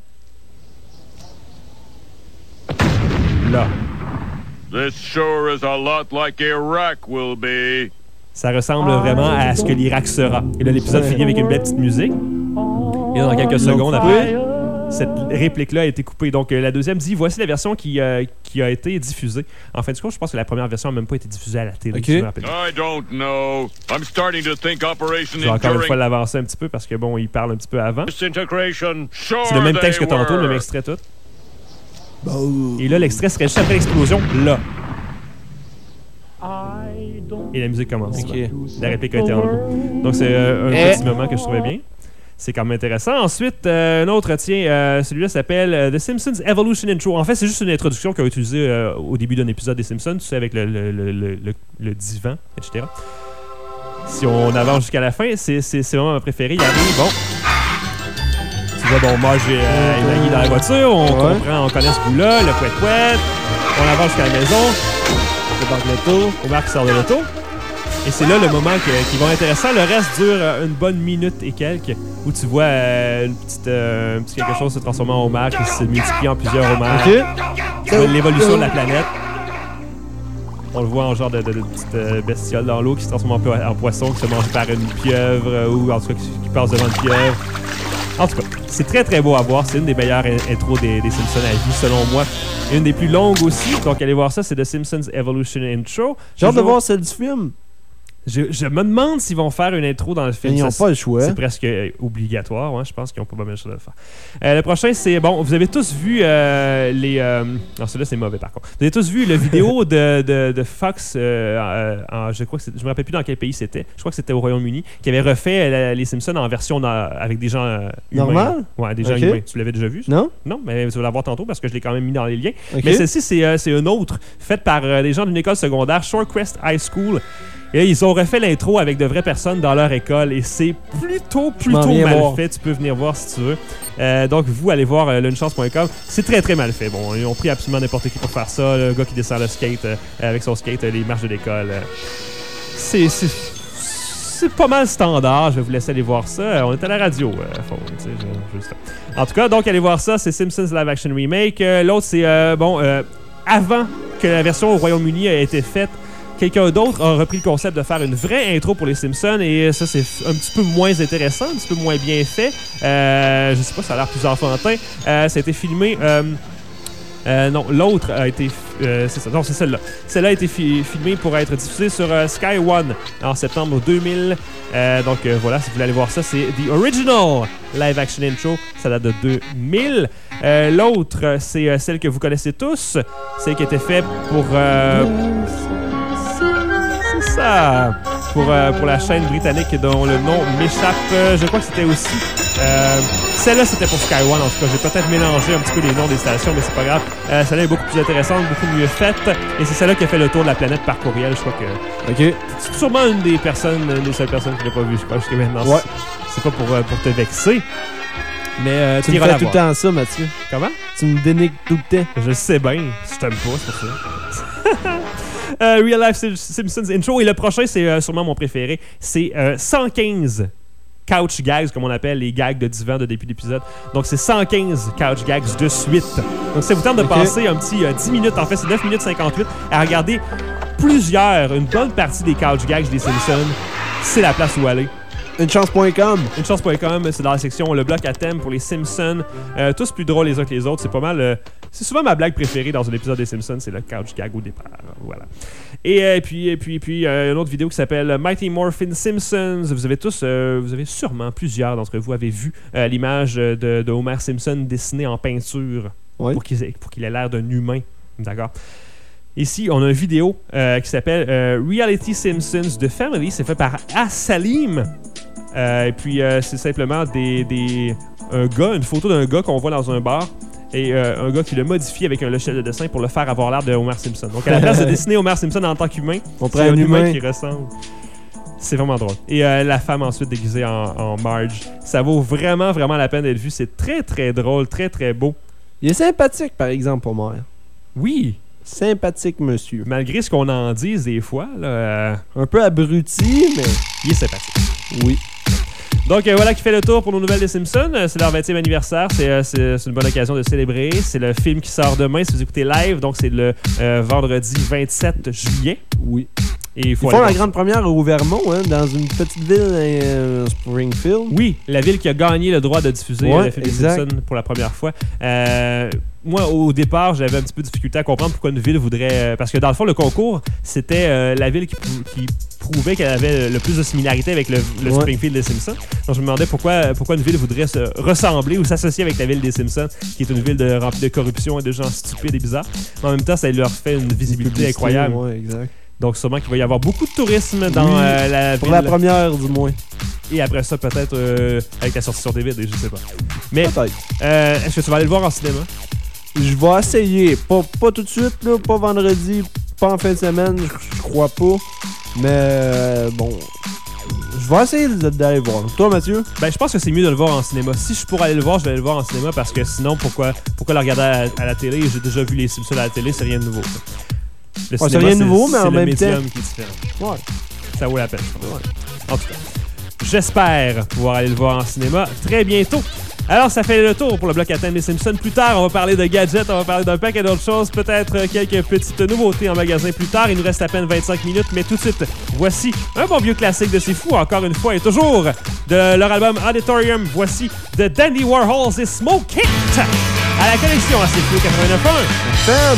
Là.
This sure is a lot like Iraq will be.
Ça ressemble vraiment à ce que l'Irak sera. Et là, l'épisode finit avec une belle petite musique. Et dans quelques secondes après, cette réplique-là a été coupée. Donc, la deuxième dit, voici la version qui a été diffusée. En fin de compte, je pense que la première version n'a même pas été diffusée à la télé.
OK.
Si je me rappelle.
I don't know. I'm starting to think Operation
Je vais encore une fois
Enduring
l'avancer un petit peu parce que, bon, il parle un petit peu avant.
Disintegration. Sure
C'est le même texte que
they
tantôt, le
were.
même extrait tout. Et là, l'extrait serait juste après l'explosion, là. Et la musique commence.
OK.
La réplique a été enlevée. Donc, c'est un petit moment que je trouvais bien. C'est quand même intéressant. Ensuite, un autre, tiens, celui-là s'appelle The Simpsons Evolution Intro. En fait, c'est juste une introduction qu'on a utilisée au début d'un épisode des Simpsons, tu sais, avec le divan, etc. Si on avance jusqu'à la fin, c'est vraiment ma préférée. Il arrive, bon. Tu vois, bon, moi, j'ai Maggie dans la voiture, on connaît ce bout-là, le pouet-pouet. On avance jusqu'à la maison. Omar qui sort de l'auto. Et c'est là le moment qui va être intéressant. Le reste dure une bonne minute et quelques, où tu vois un petit quelque chose se transformer en homard qui se multiplie en plusieurs homards.
OK.
Tu vois l'évolution de la planète. On le voit en genre de petite bestiole dans l'eau qui se transforme en poisson, qui se mange par une pieuvre, ou en tout cas qui passe devant une pieuvre. En tout cas, c'est très très beau à voir. C'est une des meilleures intros des Simpsons à vie, selon moi. Une des plus longues aussi. Donc allez voir ça, c'est The Simpsons Evolution Intro.
J'ai hâte de voir celle du film.
Je me demande s'ils vont faire une intro dans le film.
Ils n'ont pas le choix.
C'est presque obligatoire. Ouais, je pense qu'ils n'ont pas mal le choix de le faire. Le prochain, c'est... Bon, vous avez tous vu les... Non, celui-là, c'est mauvais, par contre. Vous avez tous vu la vidéo de Fox, je crois que je me rappelle plus dans quel pays c'était. Je crois que c'était au Royaume-Uni, qui avait refait les Simpsons en version avec des gens humains.
Normal?
Ouais, des gens humains. Tu l'avais déjà vu? Ça?
Non?
Non, mais tu vas l'avoir tantôt parce que je l'ai quand même mis dans les liens.
Okay.
Mais celle-ci, c'est une autre, faite par des gens d'une école secondaire, Shorecrest High School. Et ils ont refait l'intro avec de vraies personnes dans leur école et c'est plutôt mal fait. Tu peux venir voir si tu veux. Donc, vous, allez voir lunchchance.com. C'est très, très mal fait. Bon, ils ont pris absolument n'importe qui pour faire ça. Le gars qui descend le skate avec son skate, les marches de l'école. C'est pas mal standard. Je vais vous laisser aller voir ça. On est à la radio. Juste. En tout cas, donc, allez voir ça. C'est Simpsons Live Action Remake. L'autre, c'est, avant que la version au Royaume-Uni ait été faite, quelqu'un d'autre a repris le concept de faire une vraie intro pour les Simpsons et ça, c'est un petit peu moins intéressant, un petit peu moins bien fait. Je sais pas, ça a l'air plus enfantin. Ça a été filmé... non, l'autre a été... c'est ça. Non, c'est celle-là. Celle-là a été filmée pour être diffusée sur Sky One en septembre 2000. Donc voilà, si vous voulez aller voir ça, c'est The Original Live Action Intro. Ça date de 2000. L'autre, c'est celle que vous connaissez tous. Celle qui a été faite pour... c'est ça! Pour la chaîne britannique dont le nom m'échappe. Je crois que c'était aussi... celle-là, c'était pour Sky One. En tout cas, j'ai peut-être mélangé un petit peu les noms des stations, mais c'est pas grave. Celle-là est beaucoup plus intéressante, beaucoup mieux faite. Et c'est celle-là qui a fait le tour de la planète par courriel. Je crois que...
OK.
C'est sûrement une des seules personnes qui l'a pas vu, je crois, jusqu'à maintenant.
Ouais.
C'est pas pour te vexer. Mais
tu me fais tout le temps ça, Mathieu.
Comment?
Tu me dénigres tout le temps.
Je sais bien. Je t'aime pas, c'est pour ça. Real Life Simpsons Intro. Et le prochain, c'est sûrement mon préféré. C'est 115. couch gags, comme on appelle les gags de divan de début d'épisode. Donc, c'est 115 couch gags de suite. Donc, ça vous tente de passer un petit 10 minutes, en fait, c'est 9 minutes 58, à regarder une bonne partie des couch gags des Simpsons. C'est la place où aller.
Unechance.com.
Unechance.com, c'est dans la section le bloc à thème pour les Simpsons. Tous plus drôles les uns que les autres. C'est pas mal. C'est souvent ma blague préférée dans un épisode des Simpsons, c'est le couch gag au départ. Voilà. Et puis une autre vidéo qui s'appelle Mighty Morphin Simpsons. Vous avez sûrement, plusieurs d'entre vous avez vu l'image de Homer Simpson dessinée en peinture pour qu'il ait l'air d'un humain. D'accord? Ici, on a une vidéo qui s'appelle Reality Simpsons The Family. C'est fait par Salim. Et puis, c'est simplement une photo d'un gars qu'on voit dans un bar. Et un gars qui le modifie avec un logiciel de dessin pour le faire avoir l'air de Homer Simpson. Donc, à la place de dessiner Homer Simpson en tant qu'humain,
c'est
un humain qui ressemble. C'est vraiment drôle. Et la femme ensuite déguisée en Marge. Ça vaut vraiment, vraiment la peine d'être vu. C'est très, très drôle, très, très beau.
Il est sympathique, par exemple, Homer.
Oui.
Sympathique, monsieur.
Malgré ce qu'on en dise des fois, là,
un peu abruti, mais
il est sympathique.
Oui.
Donc voilà qui fait le tour pour nos nouvelles des Simpsons. C'est leur 20e anniversaire. C'est une bonne occasion de célébrer. C'est le film qui sort demain si vous écoutez live. Donc c'est le vendredi 27 juillet.
Oui.
Et
ils font la grande première au Vermont, dans une petite ville, Springfield.
Oui, la ville qui a gagné le droit de diffuser le film des Simpsons pour la première fois. Moi, au départ, j'avais un petit peu de difficulté à comprendre pourquoi une ville voudrait... parce que dans le fond, le concours, c'était la ville qui prouvait qu'elle avait le plus de similarité avec le Springfield des Simpsons. Donc, je me demandais pourquoi une ville voudrait se ressembler ou s'associer avec la ville des Simpsons, qui est une ville remplie de corruption et de gens stupides et bizarres. Mais en même temps, ça leur fait une visibilité incroyable.
Ouais, exact.
Donc, sûrement qu'il va y avoir beaucoup de tourisme dans la ville.
Pour la première, du moins.
Et après ça, peut-être avec la sortie sur DVD, je sais pas. Mais
peut-être.
Est-ce que tu vas aller le voir en cinéma?
Je vais essayer. Pas tout de suite, là, pas vendredi, pas en fin de semaine, je crois pas. Mais bon, je vais essayer d'aller le voir. Toi, Mathieu?
Ben, je pense que c'est mieux de le voir en cinéma. Si je pourrais aller le voir, je vais aller le voir en cinéma parce que sinon, pourquoi le regarder à la télé? J'ai déjà vu les Simpsons à la télé, c'est rien de nouveau. Le cinéma,
c'est rien de nouveau, mais en même temps,
c'est le médium qui est différent.
Ouais.
Ça vaut la peine, je pense. Ouais. En tout cas, j'espère pouvoir aller le voir en cinéma très bientôt. Alors, ça fait le tour pour le bloc à thème des Simpsons. Plus tard, on va parler de gadgets, on va parler d'un paquet d'autres choses, peut-être quelques petites nouveautés en magasin plus tard. Il nous reste à peine 25 minutes, mais tout de suite, voici un bon vieux classique de C'est Fou, encore une fois, et toujours de leur album Auditorium. Voici de Dandy Warhols et Smoke It à la connexion à C'est Fou 89.1 FM.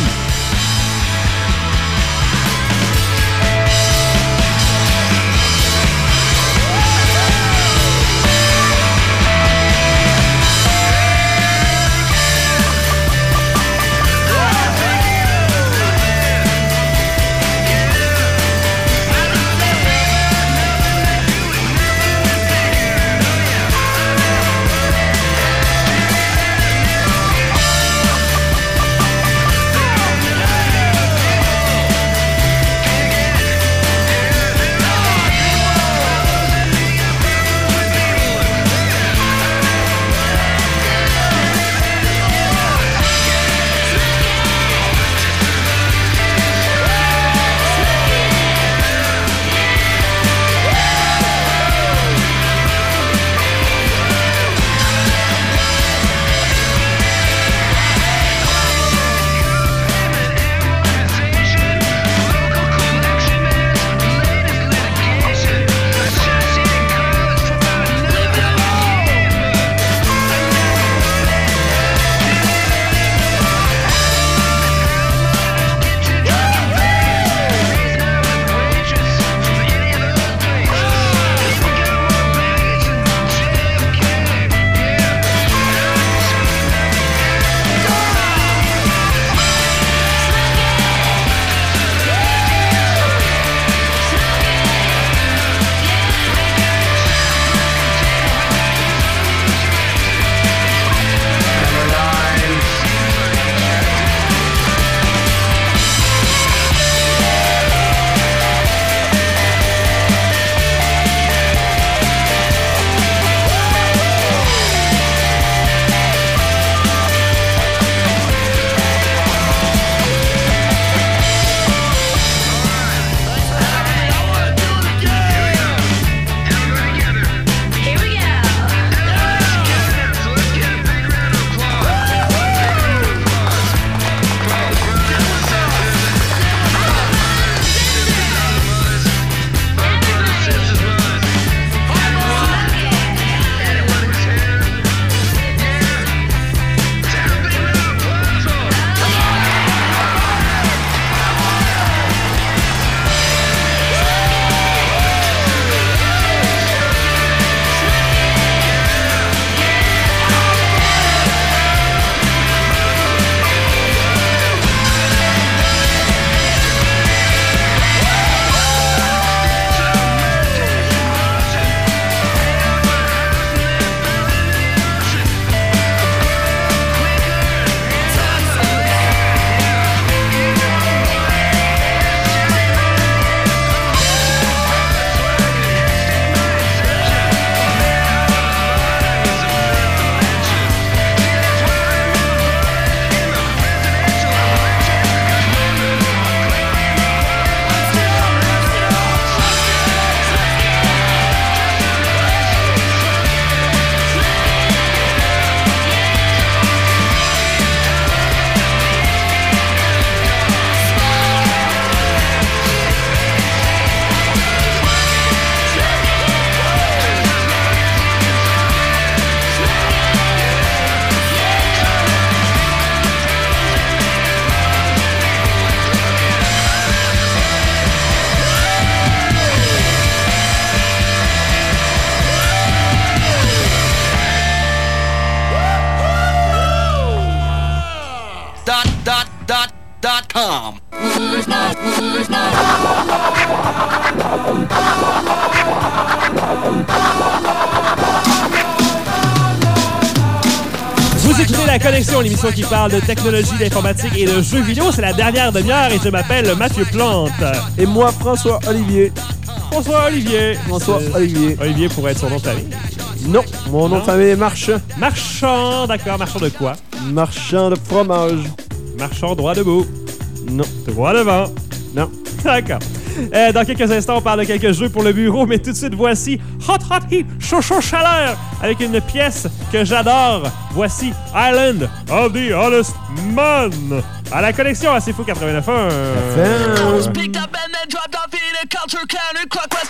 écoutez La Connexion, l'émission qui parle de technologie, d'informatique et de jeux vidéo. C'est la dernière demi-heure et je m'appelle Mathieu Plante.
Et moi, François Olivier.
Bonsoir Olivier.
Bonsoir Olivier.
Olivier pourrait être son nom de famille.
Non, mon nom de famille est Marchand.
Marchand, d'accord. Marchand de quoi?
Marchand de fromage.
Marchand droit debout.
Non.
Droit devant.
Non.
D'accord. Dans quelques instants, on parle de quelques jeux pour le bureau, mais tout de suite, voici Hot Heat, chaud chaleur, avec une pièce que j'adore. Voici Island of the Honest Man. À La Connexion, à C'est Fou 89.1.
Picked up and then dropped off in a culture counterclockwise.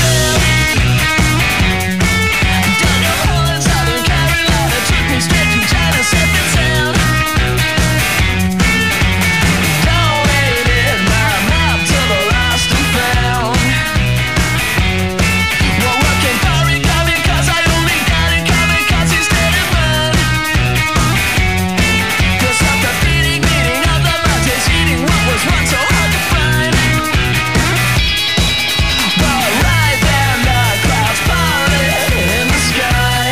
Down the hole in Southern Carolina, took me straight to China, set me down. Donated my map to the lost and found. Well, working for it, coming, cause I only got it coming, cause he's dead and mine. Just like the beating of the mountains, eating what was once so hard to find. But right then the clouds parted in the sky.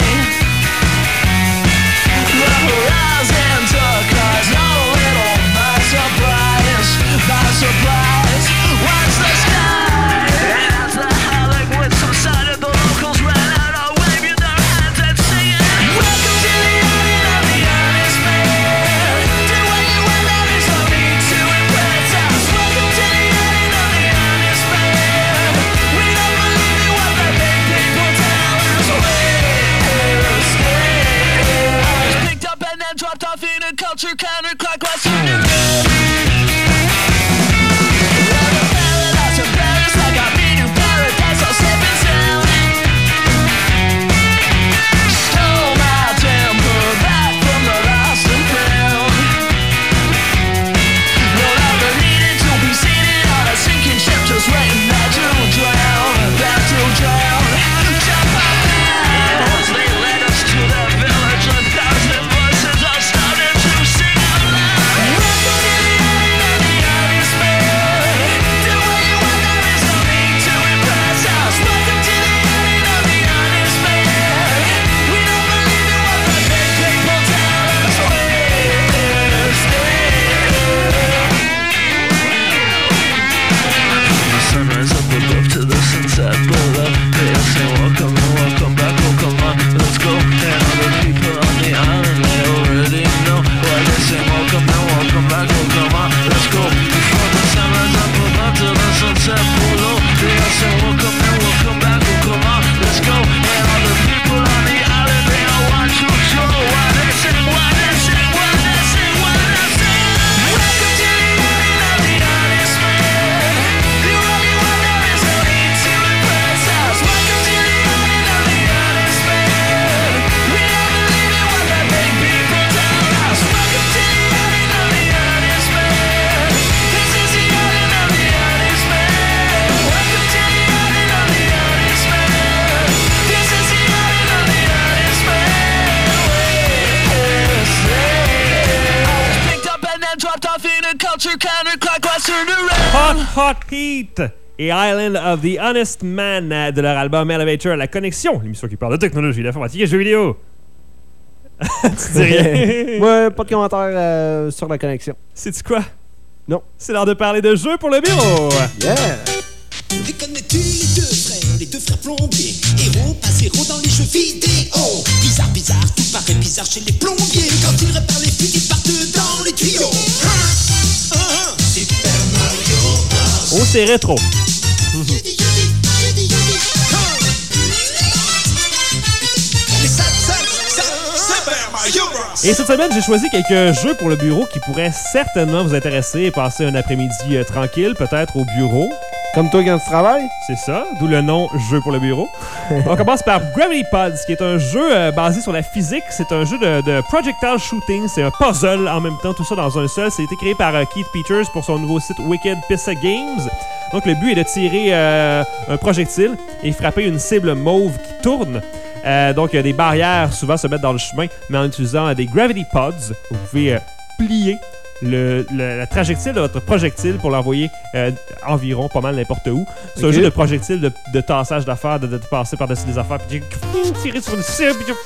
The horizon took us a little by surprise, Watch the sky. And as the Hollywood subsided, the locals ran out of waving their hands and singing, welcome to the island of the honest man. Do what you want, that is no need to impress us. Welcome to the island of the honest man. We don't believe in what the big people tell us. We're scared. I was picked up and then dropped off in a culture counterclockwise. Paradise in Paris, like I've been in paradise, I'll slip and sound. Stole my temper back from the lost and found. No longer needed to be seated on a sinking ship, just waiting there to drown, Jump up now, as they led us to their village, 1,000 voices all started to sing out loud. Welcome to the island of the honest man. Do what you want, there is no need to impress us. Welcome to the island of the honest man. We don't believe in what the big people tell us. We're scared. From the sunrise up above to the sunset below, they all say welcome and welcome back, welcome on, let's go. And all the people on the island, they already know why they say welcome and welcome back, welcome on, let's go. From the sunrise up above to the sunset below, they all say welcome and welcome back, welcome on, let's go. And all the people on the island, they all want to show why they say, why they say, why they say, why they say. Welcome to the island of the honest man. Do what you want, there is no need to impress us. Welcome to the island of the honest man. We don't believe in what the big people tell us. Welcome to the island of the honest man. This is the island of the honest man. Welcome to the island of the honest man. This is the island of the honest man. We're scared. I was picked up and then dropped off in a culture counterclockwise, turned around.
Hot Heat et Island of the Honest Man de leur album Elevator, La Connexion, l'émission qui parle de technologie, d'informatique et jeux vidéo. Tu dis rien?
Ouais, pas de commentaire sur La Connexion.
Sais-tu quoi?
Non.
C'est l'heure de parler de jeux pour le bureau.
Yeah!
Les connais-tu les deux frères plombiers? Héros, pas zéro dans les jeux vidéo. Bizarre, tout paraît bizarre chez les plombiers. Quand ils réparent les fuites, ils partent dans les tuyaux. Super Mario Bros.
Oh, c'est rétro. Et cette semaine, j'ai choisi quelques jeux pour le bureau qui pourraient certainement vous intéresser et passer un après-midi tranquille, peut-être au bureau.
Comme toi quand tu travailles?
C'est ça, d'où le nom Jeu pour le bureau. On commence par Gravity Pods, qui est un jeu basé sur la physique. C'est un jeu de projectile shooting. C'est un puzzle en même temps, tout ça dans un seul. Ça a été créé par Keith Peters pour son nouveau site Wicked Pissa Games. Donc le but est de tirer un projectile et frapper une cible mauve qui tourne. Donc il y a des barrières souvent se mettent dans le chemin, mais en utilisant des Gravity Pods, vous pouvez plier la trajectile de votre projectile pour l'envoyer environ pas mal n'importe où. C'est un jeu de projectile de tassage d'affaires, de passer par-dessus des affaires, puis tirer sur une cible, puis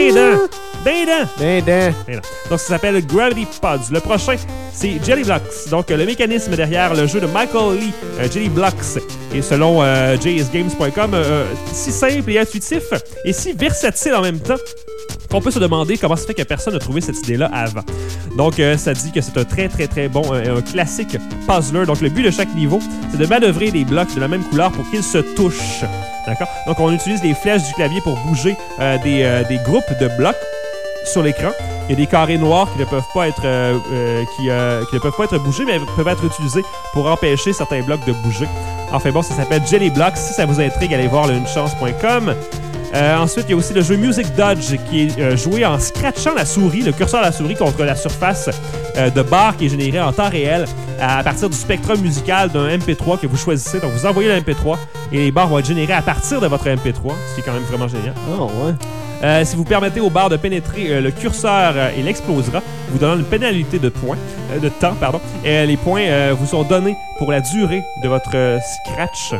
Dindin! Donc ça s'appelle Gravity Pods. Le prochain, c'est Jelly Blocks. Donc le mécanisme derrière le jeu de Michael Lee, Jelly Blocks, et selon jsgames.com, si simple et intuitif, et si versatile en même temps, qu'on peut se demander comment ça fait que personne n'a trouvé cette idée-là avant. Donc, ça dit que c'est un très, très, très bon, un classique puzzler. Donc, le but de chaque niveau, c'est de manœuvrer des blocs de la même couleur pour qu'ils se touchent. D'accord? Donc, on utilise les flèches du clavier pour bouger des groupes de blocs sur l'écran. Il y a des carrés noirs qui ne peuvent pas être, qui ne peuvent pas être bougés, mais peuvent être utilisés pour empêcher certains blocs de bouger. Enfin bon, ça s'appelle Jelly Blocks. Si ça vous intrigue, allez voir le unechance.com. Ensuite, il y a aussi le jeu Music Dodge qui est joué en scratchant la souris, le curseur de la souris contre la surface de barre qui est générée en temps réel à partir du spectrum musical d'un MP3 que vous choisissez. Donc, vous envoyez le MP3 et les barres vont être générées à partir de votre MP3, ce qui est quand même vraiment génial.
Oh, ouais.
Si vous permettez aux barres de pénétrer le curseur, il explosera, vous donnant une pénalité de points, de temps, pardon. Et les points vous sont donnés pour la durée de votre scratch.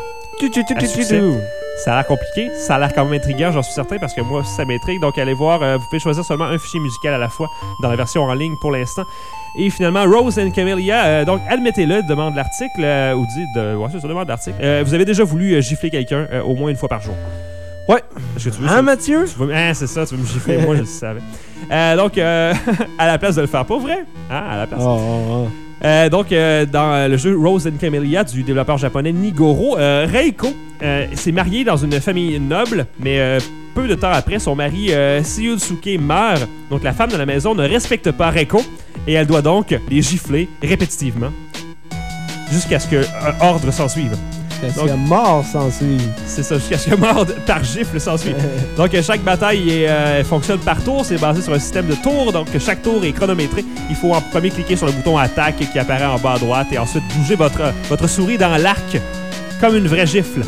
Ça a l'air compliqué, ça a l'air quand même intriguant, j'en suis certain, parce que moi, ça m'intrigue. Donc, allez voir, vous pouvez choisir seulement un fichier musical à la fois dans la version en ligne pour l'instant. Et finalement, Rose and Camellia, donc admettez-le, demande l'article, ou dit, ouais, c'est ça, demande l'article. Vous avez déjà voulu gifler quelqu'un au moins une fois par jour.
Ouais.
Est-ce que tu veux,
Mathieu?
C'est ça, tu veux me gifler, moi, je le savais. Donc, à la place de le faire, pas vrai? Hein, à la place. Donc, dans le jeu Rose and Camellia du développeur japonais Nigoro, Reiko s'est mariée dans une famille noble, mais peu de temps après, son mari Shiyusuke meurt. Donc, la femme de la maison ne respecte pas Reiko et elle doit donc les gifler répétitivement jusqu'à ce qu'un ordre s'en suive.
Jusqu'à ce que mort s'en suive.
C'est ça, jusqu'à ce que mort par gifle s'en suive. Donc, chaque bataille fonctionne par tour. C'est basé sur un système de tours. Donc, chaque tour est chronométré. Il faut en premier cliquer sur le bouton attaque qui apparaît en bas à droite et ensuite bouger votre souris dans l'arc comme une vraie gifle.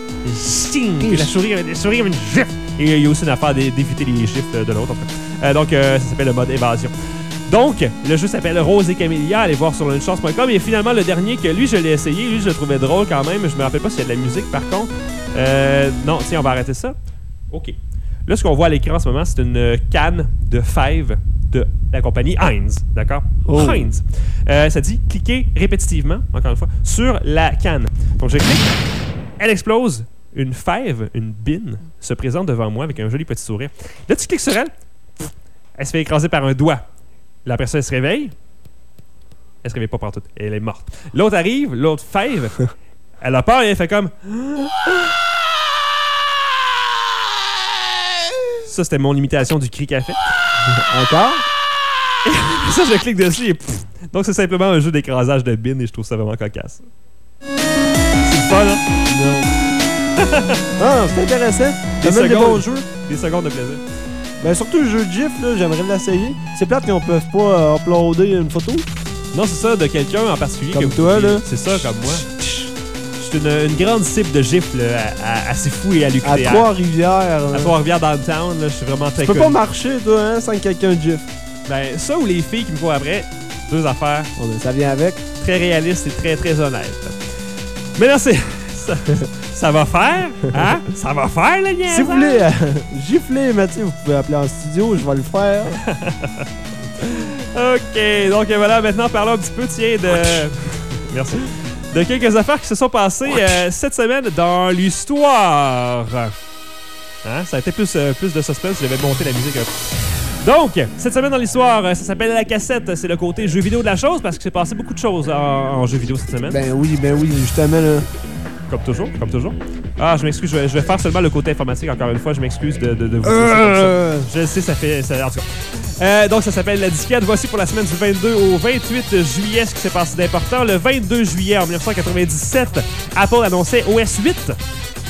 Et la souris comme une gifle. Et il y a aussi une affaire d'éviter les gifles de l'autre. Donc, ça s'appelle le mode évasion. Donc, le jeu s'appelle Rose et Camellia. Allez voir sur l'unechance.com. Et finalement, le dernier, que lui, je l'ai essayé. Lui, je le trouvais drôle quand même. Je me rappelle pas s'il y a de la musique, par contre. Non, tiens, on va arrêter ça. OK. Là, ce qu'on voit à l'écran en ce moment, c'est une canne de fèves de la compagnie Heinz. D'accord?
Oh.
Heinz. Ça dit cliquer répétitivement, encore une fois, sur la canne. Donc, je clique. Elle explose. Une fève, une bine, se présente devant moi avec un joli petit sourire. Là, tu cliques sur elle. Elle se fait écraser par un doigt. La personne se réveille. Elle se réveille pas partout. Elle est morte. L'autre arrive, l'autre fève. Elle a peur et elle fait comme... Ça, c'était mon imitation du cri qu'elle fait.
Encore?
Ça, je clique dessus et... Donc, c'est simplement un jeu d'écrasage de bine et je trouve ça vraiment cocasse. C'est fun, hein?
Ah, c'est intéressant. Ça met des bons jeux.
Des secondes de plaisir.
Ben surtout le jeu de GIF, là, j'aimerais l'essayer. C'est plate qu'on peut pas uploader une photo.
Non, c'est ça, de quelqu'un en particulier.
Comme toi, là.
C'est ça, comme moi. Je suis une grande cible de GIF, là, assez fou et à lucrer.
À Trois-Rivières.
À Trois-Rivières downtown, là, je suis vraiment très
Tu peux pas marcher, toi, hein, sans quelqu'un de GIF.
Ben, ça ou les filles qui me courent après, deux affaires.
Oh, ben, ça vient avec.
Très réaliste et très, très honnête. Mais là, c'est... Ça va faire, hein? Ça va faire, le niaisage!
Si vous voulez gifler, Mathieu, vous pouvez appeler en studio, je vais le faire.
OK, donc voilà, maintenant parlons un petit peu, tiens, de... Merci. De quelques affaires qui se sont passées cette semaine dans l'histoire. Hein? Ça a été plus de suspense, j'avais monté la musique un peu. Donc, cette semaine dans l'histoire, ça s'appelle La Cassette. C'est le côté jeu vidéo de la chose, parce que c'est passé beaucoup de choses en jeu vidéo cette semaine.
Ben oui, justement, là.
Comme toujours. Ah, je m'excuse, je vais faire seulement le côté informatique encore une fois. Je m'excuse de vous dire ça. Je sais, ça fait... en tout cas. Donc, ça s'appelle La Disquette. Voici pour la semaine du 22 au 28 juillet ce qui s'est passé d'important. Le 22 juillet en 1997, Apple annonçait OS 8.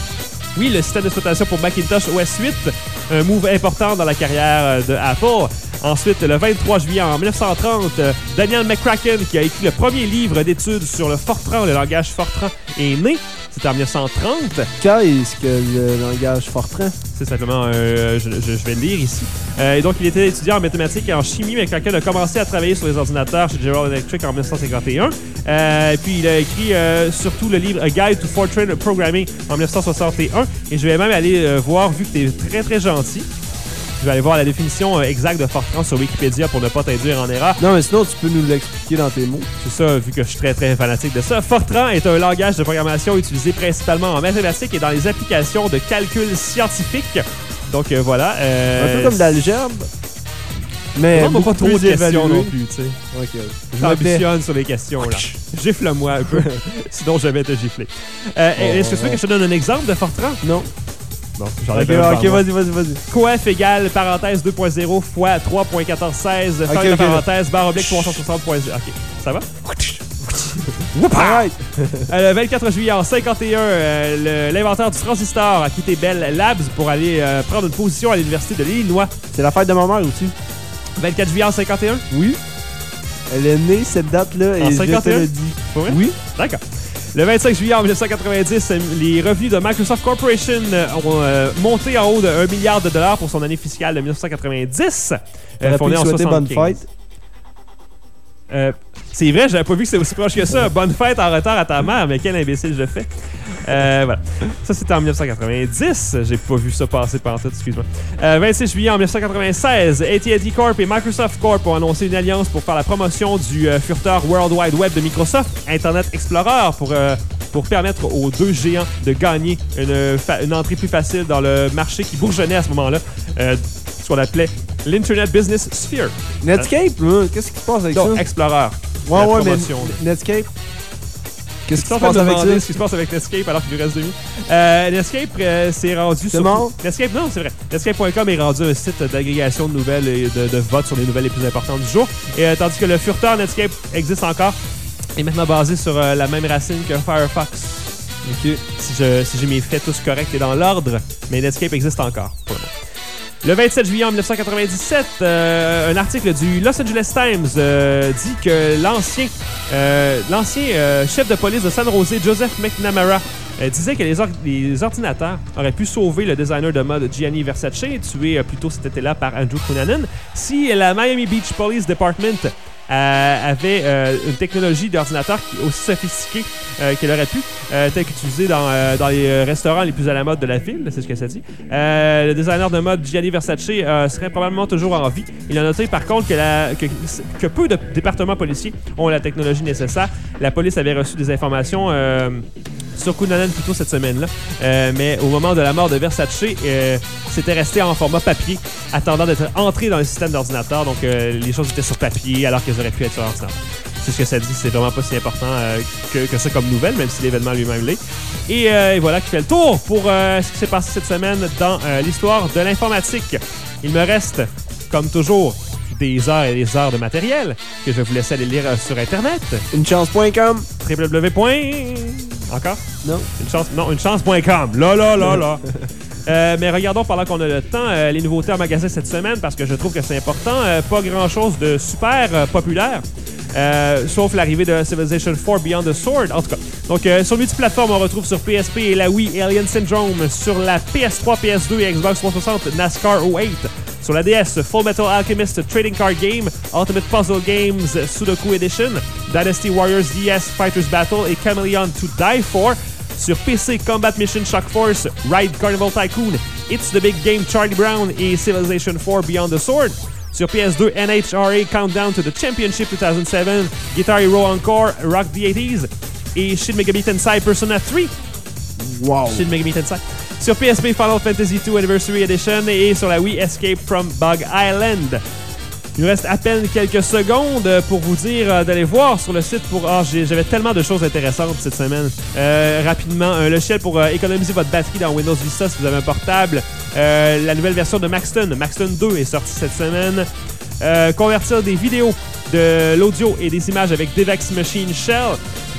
Oui, le système d'exploitation pour Macintosh OS 8. Un move important dans la carrière de Apple. Ensuite, le 23 juillet en 1930, Daniel McCracken, qui a écrit le premier livre d'études sur le Fortran, le langage Fortran, est né. C'était en 1930.
Qu'est-ce que le langage Fortran?
C'est simplement, je vais le lire ici. Et donc, il était étudiant en mathématiques et en chimie, mais McCracken a commencé à travailler sur les ordinateurs chez General Electric en 1951. Puis, il a écrit surtout le livre A Guide to Fortran Programming en 1961. Et je vais même aller voir, vu que tu es très, très gentil, je vais aller voir la définition exacte de Fortran sur Wikipédia pour ne pas t'induire en erreur.
Non, mais sinon, tu peux nous l'expliquer dans tes mots.
C'est ça, vu que je suis très, très fanatique de ça. Fortran est un langage de programmation utilisé principalement en mathématiques et dans les applications de calcul scientifique. Donc, voilà.
Un peu comme l'algèbre. Mais
on n'a pas trop de questions non plus, tu sais.
Ok.
Je m'ambitionne sur les questions, là. Gifle-moi un peu, sinon je vais te gifler. Est-ce que tu veux que je te donne un exemple de Fortran?
Non.
Bon,
ok, vas-y.
Coef égale parenthèse 2.0 fois 3.1416 ferme la parenthèse barre oblique 360.0. Ok, ça va?
Alright.
Le 24 juillet en 51, l'inventeur du transistor a quitté Bell Labs pour aller prendre une position à l'université de l'Illinois.
C'est la fête de ma mère aussi.
24 juillet en 51?
Oui. Elle est née cette date-là et
en
je
51?
te le dis.
Pour vrai?
Oui.
D'accord. Le 25 juillet en 1990, les revenus de Microsoft Corporation ont monté en haut de $1 milliard pour son année fiscale de 1990. Fondée en 75.
Bonne fête.
C'est vrai, j'avais pas vu que c'était aussi proche que ça. Bonne fête en retard à ta mère, mais quel imbécile je fais. Voilà. Ça, c'était en 1990. J'ai pas vu ça passer pendant tout, excuse-moi. 26 juillet en 1996, AT&T Corp et Microsoft Corp ont annoncé une alliance pour faire la promotion du furteur World Wide Web de Microsoft, Internet Explorer, pour permettre aux deux géants de gagner une entrée plus facile dans le marché qui bourgeonnait à ce moment-là, ce qu'on appelait l'Internet Business Sphere.
Netscape, qu'est-ce qui se passe avec
donc,
ça?
Explorer.
Ouais, mais Netscape. Qu'est-ce qui se passe avec ça?
Ce qui se passe avec Netscape alors qu'il lui reste 2 minutes. Netscape s'est rendu sur...
mort?
Netscape, non, c'est vrai. Netscape.com est rendu un site d'agrégation de nouvelles et de vote sur les nouvelles les plus importantes du jour. Et tandis que le furteur Netscape existe encore, est maintenant basé sur la même racine que Firefox.
Ok.
Si j'ai mes faits tous corrects et dans l'ordre, mais Netscape existe encore pour le moment. Le 27 juillet en 1997, un article du Los Angeles Times dit que l'ancien chef de police de San Jose, Joseph McNamara, disait que les ordinateurs auraient pu sauver le designer de mode Gianni Versace, tué plus tôt cet été-là par Andrew Cunanan, si la Miami Beach Police Department avait une technologie d'ordinateur aussi sophistiquée qu'elle aurait pu, telle qu'utilisée dans les restaurants les plus à la mode de la ville, c'est ce que ça dit. Le designer de mode Gianni Versace serait probablement toujours en vie. Il a noté par contre que peu de départements policiers ont la technologie nécessaire. La police avait reçu des informations sur Cunanan plus tôt cette semaine-là, mais au moment de la mort de Versace, c'était resté en format papier, attendant d'être entré dans le système d'ordinateur. Donc les choses étaient sur papier alors qu'elles auraient pu être sur ordinateur. C'est ce que ça dit, c'est vraiment pas si important que ça comme nouvelle, même si l'événement lui-même l'est. Et voilà qui fait le tour pour ce qui s'est passé cette semaine dans l'histoire de l'informatique. Il me reste, comme toujours, des heures et des heures de matériel que je vais vous laisser aller lire sur Internet.
Unechance.com.
www. Encore?
Non.
Unechance.com. Là. Mais regardons pendant qu'on a le temps les nouveautés en magasin cette semaine parce que je trouve que c'est important. Pas grand-chose de super populaire. Sauf l'arrivée de Civilization 4 Beyond the Sword, en tout cas. Donc, sur multiplateforme, on retrouve sur PSP et la Wii Alien Syndrome, sur la PS3, PS2 et Xbox 360 NASCAR 08, sur la DS Full Metal Alchemist Trading Card Game, Ultimate Puzzle Games Sudoku Edition, Dynasty Warriors DS Fighters Battle et Chameleon to Die For, sur PC Combat Mission Shock Force, Ride Carnival Tycoon, It's the Big Game Charlie Brown et Civilization 4 Beyond the Sword. Sur PS2, NHRA Countdown to the Championship 2007, Guitar Hero Encore, Rock the 80s et Shin Megami Tensei Persona 3.
Wow!
Shin Megami Tensei. Sur PSP, Final Fantasy 2 Anniversary Edition et sur la Wii, Escape from Bug Island. Il nous reste à peine quelques secondes pour vous dire d'aller voir sur le site pour... j'avais tellement de choses intéressantes cette semaine. Rapidement, un logiciel pour économiser votre batterie dans Windows Vista si vous avez un portable. La nouvelle version de Maxton 2 est sortie cette semaine. Convertir des vidéos, de l'audio et des images avec DevX Machine Shell.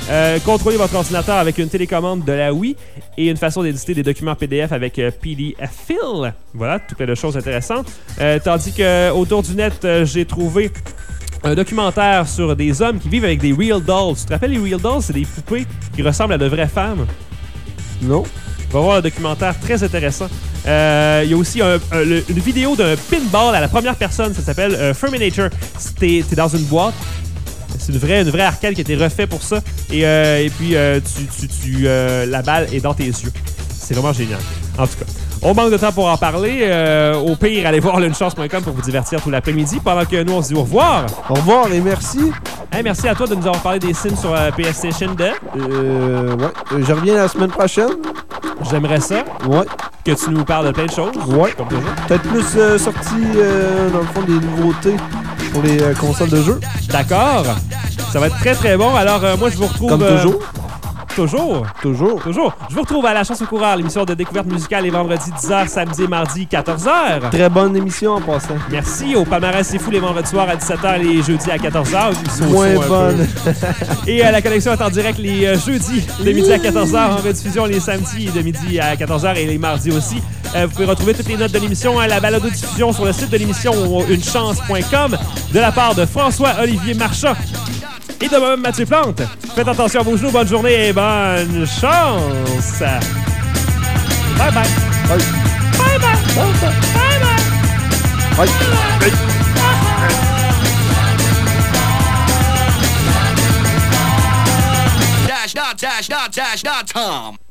Contrôlez votre ordinateur avec une télécommande de la Wii et une façon d'éditer des documents PDF avec PDFil. Voilà, tout plein de choses intéressantes. Tandis qu'autour du net, j'ai trouvé un documentaire sur des hommes qui vivent avec des real dolls. Tu te rappelles les real dolls? C'est des poupées qui ressemblent à de vraies femmes. Non. On va voir un documentaire très intéressant. Il y a aussi une vidéo d'un pinball à la première personne. Ça s'appelle Ferminator. T'es dans une boîte. C'est une vraie arcade qui a été refaite pour ça. Et puis, la balle est dans tes yeux. C'est vraiment génial. En tout cas, on manque de temps pour en parler. Au pire, allez voir lunechance.com pour vous divertir tout l'après-midi. Pendant que nous, on se dit au revoir.
Au revoir et merci.
Hey, merci à toi de nous avoir parlé des Sims sur PlayStation 2.
Ouais. Je reviens la semaine prochaine.
J'aimerais ça.
Ouais.
Que tu nous parles de plein de choses.
Ouais.
Comme toujours.
Peut-être plus sorti, dans le fond, des nouveautés pour les consoles de jeu.
D'accord. Ça va être très, très bon. Alors, moi, je vous retrouve...
Comme toujours.
Toujours.
Toujours.
Toujours. Je vous retrouve à La Chance au coureur, l'émission de découverte musicale les vendredis 10h, samedi et mardi 14h.
Très bonne émission en passant.
Merci. Au palmarès, c'est fou les vendredis soirs à 17h et les jeudis à 14h.
Moins bonne.
Et la connexion est en direct les jeudis de midi à 14h, en rediffusion les samedis de midi à 14h et les mardis aussi. Vous pouvez retrouver toutes les notes de l'émission à la balado-diffusion sur le site de l'émission unechance.com de la part de François-Olivier Marchand et de moi-même Mathieu Plante. Faites attention à vos genoux, bonne journée et bonne chance! Bye bye!
Bye!
Bye bye! Bye bye!
Bye!
Dash.com